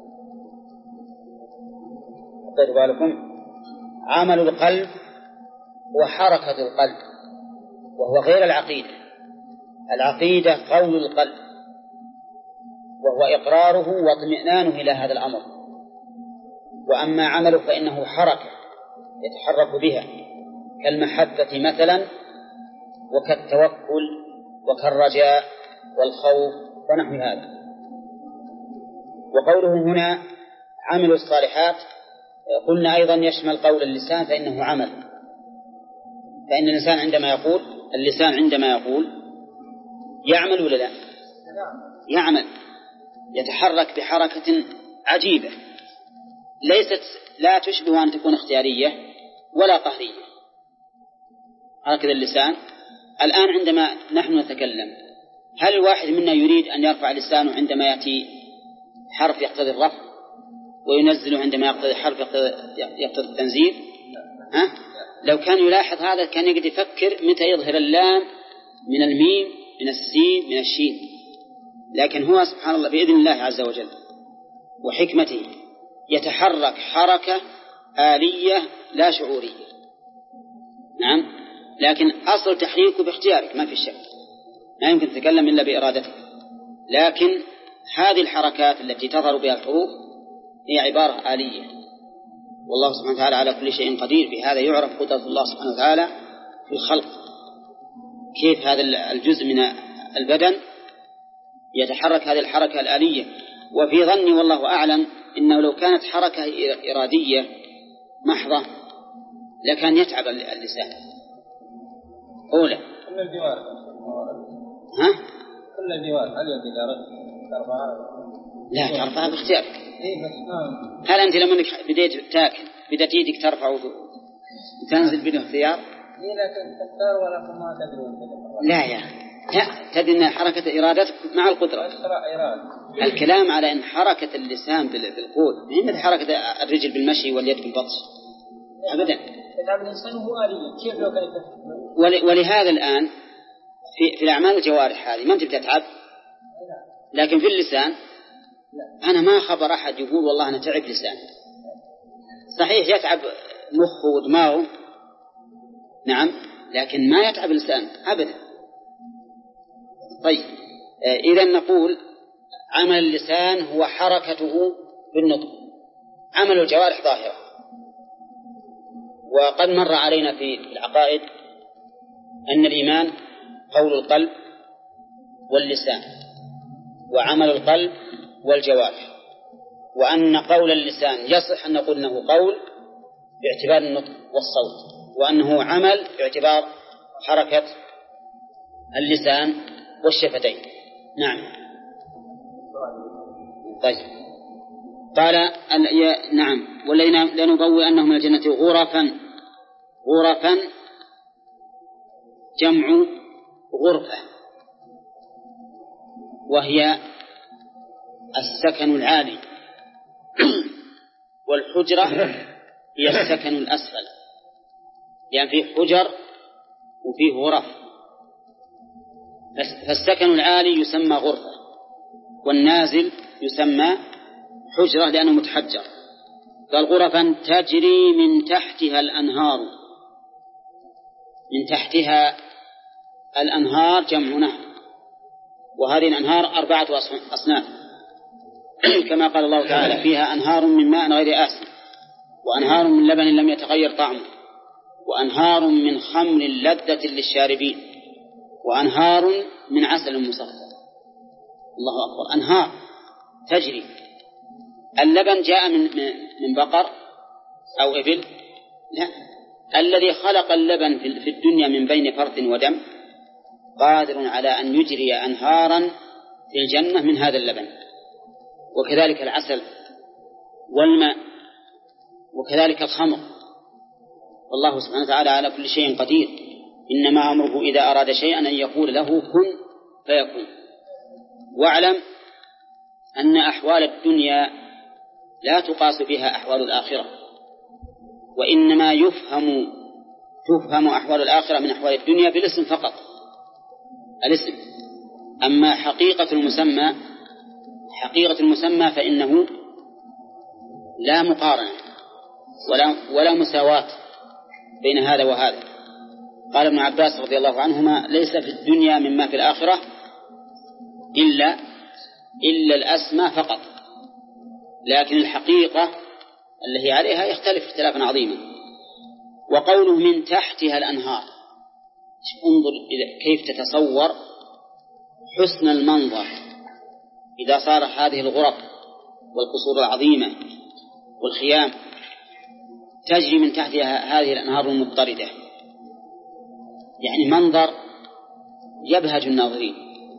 خذوا بالكم، عمل القلب وحركة القلب، وهو غير العقيدة. العقيدة قول القلب وهو إقراره واطمئنانه إلى هذا الأمر، وأما عمله فإنه حركة يتحرك بها، كالمحبة مثلا، وكالتوكل وكالرجاء والخوف ونحو هذا. وقوله هنا عملوا الصالحات قلنا أيضا يشمل قول اللسان، فإنه عمل، فإن الإنسان عندما يقول، اللسان عندما يقول يعمل ولا لا؟ يعمل، يتحرك بحركة عجيبة لا تشبه أن تكون اختيارية ولا قهرية. هكذا اللسان. الآن عندما نحن نتكلم، هل الواحد منا يريد أن يرفع لسانه عندما يأتي حرف يقتضي الرفع، وينزله عندما يقتضي حرف يقتضي التنزيل؟ لو كان يلاحظ هذا كان يقدر يفكر متى يظهر اللام من الميم، من السين، من الشين. لكن هو سبحان الله بإذن الله عز وجل وحكمته يتحرك حركة آلية لا شعورية. نعم، لكن أصل تحريكه باختيارك ما في شك، لا يمكن تتكلم إلا بإرادتك. لكن هذه الحركات التي تظهر بها الحروف هي عبارة آلية، والله سبحانه وتعالى على كل شيء قدير. بهذا يعرف قدرة الله سبحانه وتعالى في الخلق، كيف هذا الجزء من البدن يتحرك هذه الحركة الآلية. وفي ظني والله أعلم إنه لو كانت حركة إرادية محضة لكان يتعب اللسان. أولى كل الجوارح كل الجوارح هل يجب ترفعها؟ لا، ترفعها باختيارك. هل أنت لما بديت تاكل بدأت يدك ترفع وتنزل بدون اختيار؟ لكن تختار ولكن ما تدري. لا يا لا، تدري أن حركة إرادتك مع القدرة. الكلام على أن حركة اللسان بالقول ما هي حركة الرجل بالمشي واليد بالبطش أبدا. الإنسان هو آلي، كيف لو كان ولهذا الآن في الأعمال الجوارح هذه ما أنت بتتعب، لكن في اللسان أنا ما خبر أحد يقول والله أنا تعب لسان. صحيح يتعب مخه ودماغه، نعم، لكن ما يتعب اللسان أبدا. طيب، إذا نقول عمل اللسان هو حركته بالنطق، عمل الجوارح ظاهرة. وقد مر علينا في العقائد أن الإيمان قول القلب واللسان وعمل القلب والجوارح، وأن قول اللسان يصح أن نقول أنه قول باعتبار النطق والصوت، وأنه عمل باعتبار حركة اللسان والشفتين. نعم. طيب، قال نعم والذين لنبوئ أنهم من الجنة غرفا جمع غرفة، وهي السكن العالي، والحجرة هي السكن الأسفل، يعني فيه حجر وفيه غرف. فالسكن العالي يسمى غرفة، والنازل يسمى حجرة لأنه متحجر. قال غرفا تجري من تحتها الأنهار. من تحتها الأنهار جمع نهر، وهذه الأنهار 4 أصناف كما قال الله تعالى فيها أنهار من ماء غير آسن، وأنهار من لبن لم يتغير طعمه، وأنهار من خمر لذة للشاربين، وأنهار من عسل مصفى. الله أكبر، أنهار تجري. اللبن جاء من بقر أو إبل؟ لا، الذي خلق اللبن في الدنيا من بين فرث ودم قادر على أن يجري أنهارا في الجنة من هذا اللبن. وكذلك العسل والماء، وكذلك الخمر. والله سبحانه وتعالى على كل شيء قدير، إنما أمره إذا أراد شيئا أن يقول له كن فيكون. واعلم أن أحوال الدنيا لا تقاس بها أحوال الآخرة، وإنما تفهم أحوال الآخرة من أحوال الدنيا بالاسم فقط، الاسم. أما حقيقة المسمى فإنه لا مقارنة ولا مساواة بين هذا وهذا. قال ابن عباس رضي الله عنهما ليس في الدنيا مما في الآخرة إلا الأسماء فقط، لكن الحقيقة التي عليها يختلف اختلافا عظيما. وقوله من تحتها الأنهار، انظر كيف تتصور حسن المنظر إذا صار هذه الغرف والقصور العظيمة والخيام تجري من تحتها هذه الأنهار المضطردة، يعني منظر يبهج الناظرين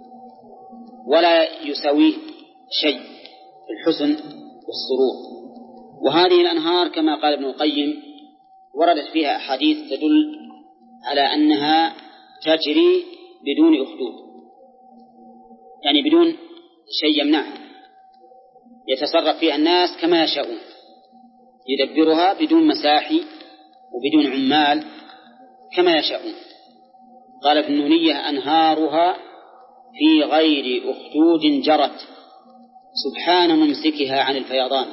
ولا يساويه شيء في الحسن والسرور. وهذه الأنهار كما قال ابن القيم وردت فيها أحاديث تدل على أنها تجري بدون أخدود، يعني بدون شيء يمنعها، يتصرف فيها الناس كما يشاءون، يدبرها بدون مساحي وبدون عمال كما يشاءون. قال في النونية أنهارها في غير أخدود جرت سبحان ممسكها عن الفيضان.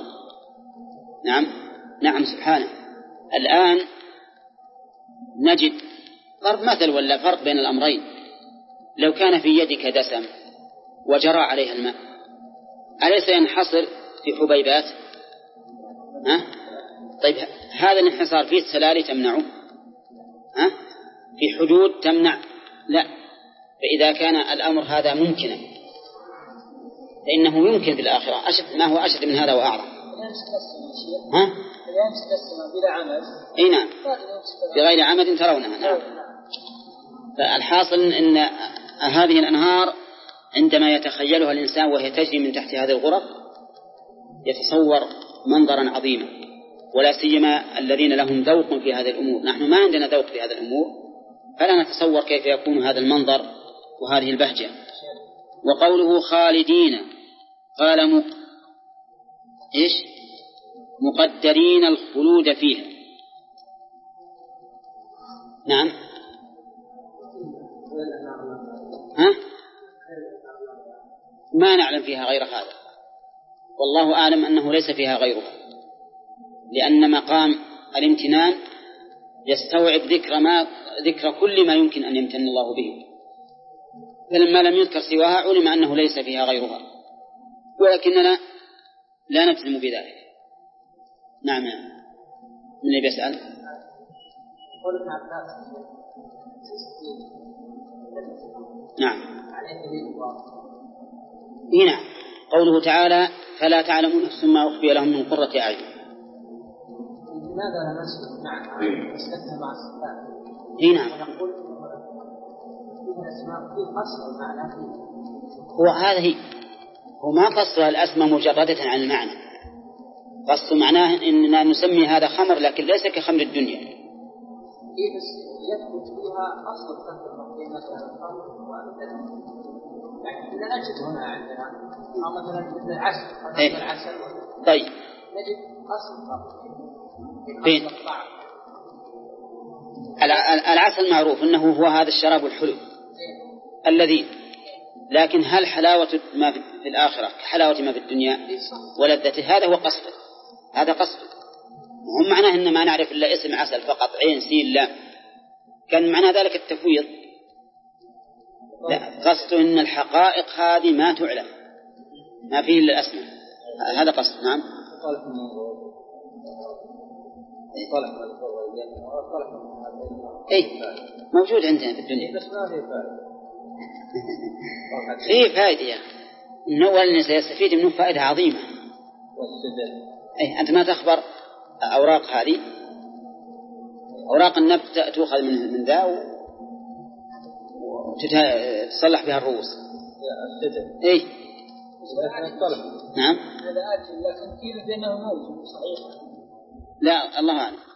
نعم سبحانه. الآن نجد ضرب مثل ولا فرق بين الأمرين. لو كان في يدك دسم وجرى عليها الماء أليس ينحصر في حبيبات؟ طيب هذا الانحصار فيه سلالي تمنعه؟ في حدود تمنع؟ لا. فإذا كان الأمر هذا ممكنا فإنه يمكن في الآخرة ما هو أشد من هذا وأعظم. بلا عمد. أي نعم، بغير عمد ترونها. نعم. فالحاصل أن هذه الأنهار عندما يتخيلها الإنسان وهي تجري من تحت هذه الغرف يتصور منظرا عظيما، ولا سيما الذين لهم ذوق في هذه الأمور. نحن ما عندنا ذوق في هذه الأمور، فلا نتصور كيف يكون هذا المنظر وهذه البهجة. وقوله خالدين قال مقدرين الخلود فيها. نعم. ما نعلم فيها غير هذا، والله أعلم أنه ليس فيها غيرها، لأن مقام الامتنان يستوعب ذكر كل ما يمكن أن يمتن الله به، فلما لم يذكر سواها علم أنه ليس فيها غيرها، ولكننا لا نجزم بذلك. نعم. من اللي بيسأل؟ نعم. هنا قوله تعالى فلا تعلم نفس ما أخفي لهم من قرة أعين. لماذا لا نسلك مع نسلكها مع الصفات؟ هنا هو هذه هو ما قص الأسماء مجردة عن المعنى، قص معناه إننا نسمي هذا خمر لكن ليس كخمر الدنيا. بس يثبت فيها أصل التفرق بين الخمر والدنيا، يعني إذا نجد هنا عندنا أو مثلا العسل طيب نجد أصل الفرق فين؟ العسل معروف أنه هو هذا الشراب الحلو الذي، لكن هل حلاوة ما في الآخرة كحلاوة ما في الدنيا ولذته؟ هذا هو قصده، هذا قصده. وهم معناه إن ما نعرف إلا اسم عسل فقط، عين سين لام، كان معنى ذلك التفويض. لا، قصده إن الحقائق هذه ما تعلم، ما فيه إلا الأسماء، هذا قصد. نعم. موجود عندنا في الدنيا فيه فائدة يا أخي، إنه أولا سيستفيد منه فائدة عظيمة. أنت ما تخبر أوراق هذه، أوراق النبت تؤخذ من ذا وتصلح بها الرؤوس. نعم. هذا آكل لكن كيف بأنه موجود صحيح؟ لا الله أعلم.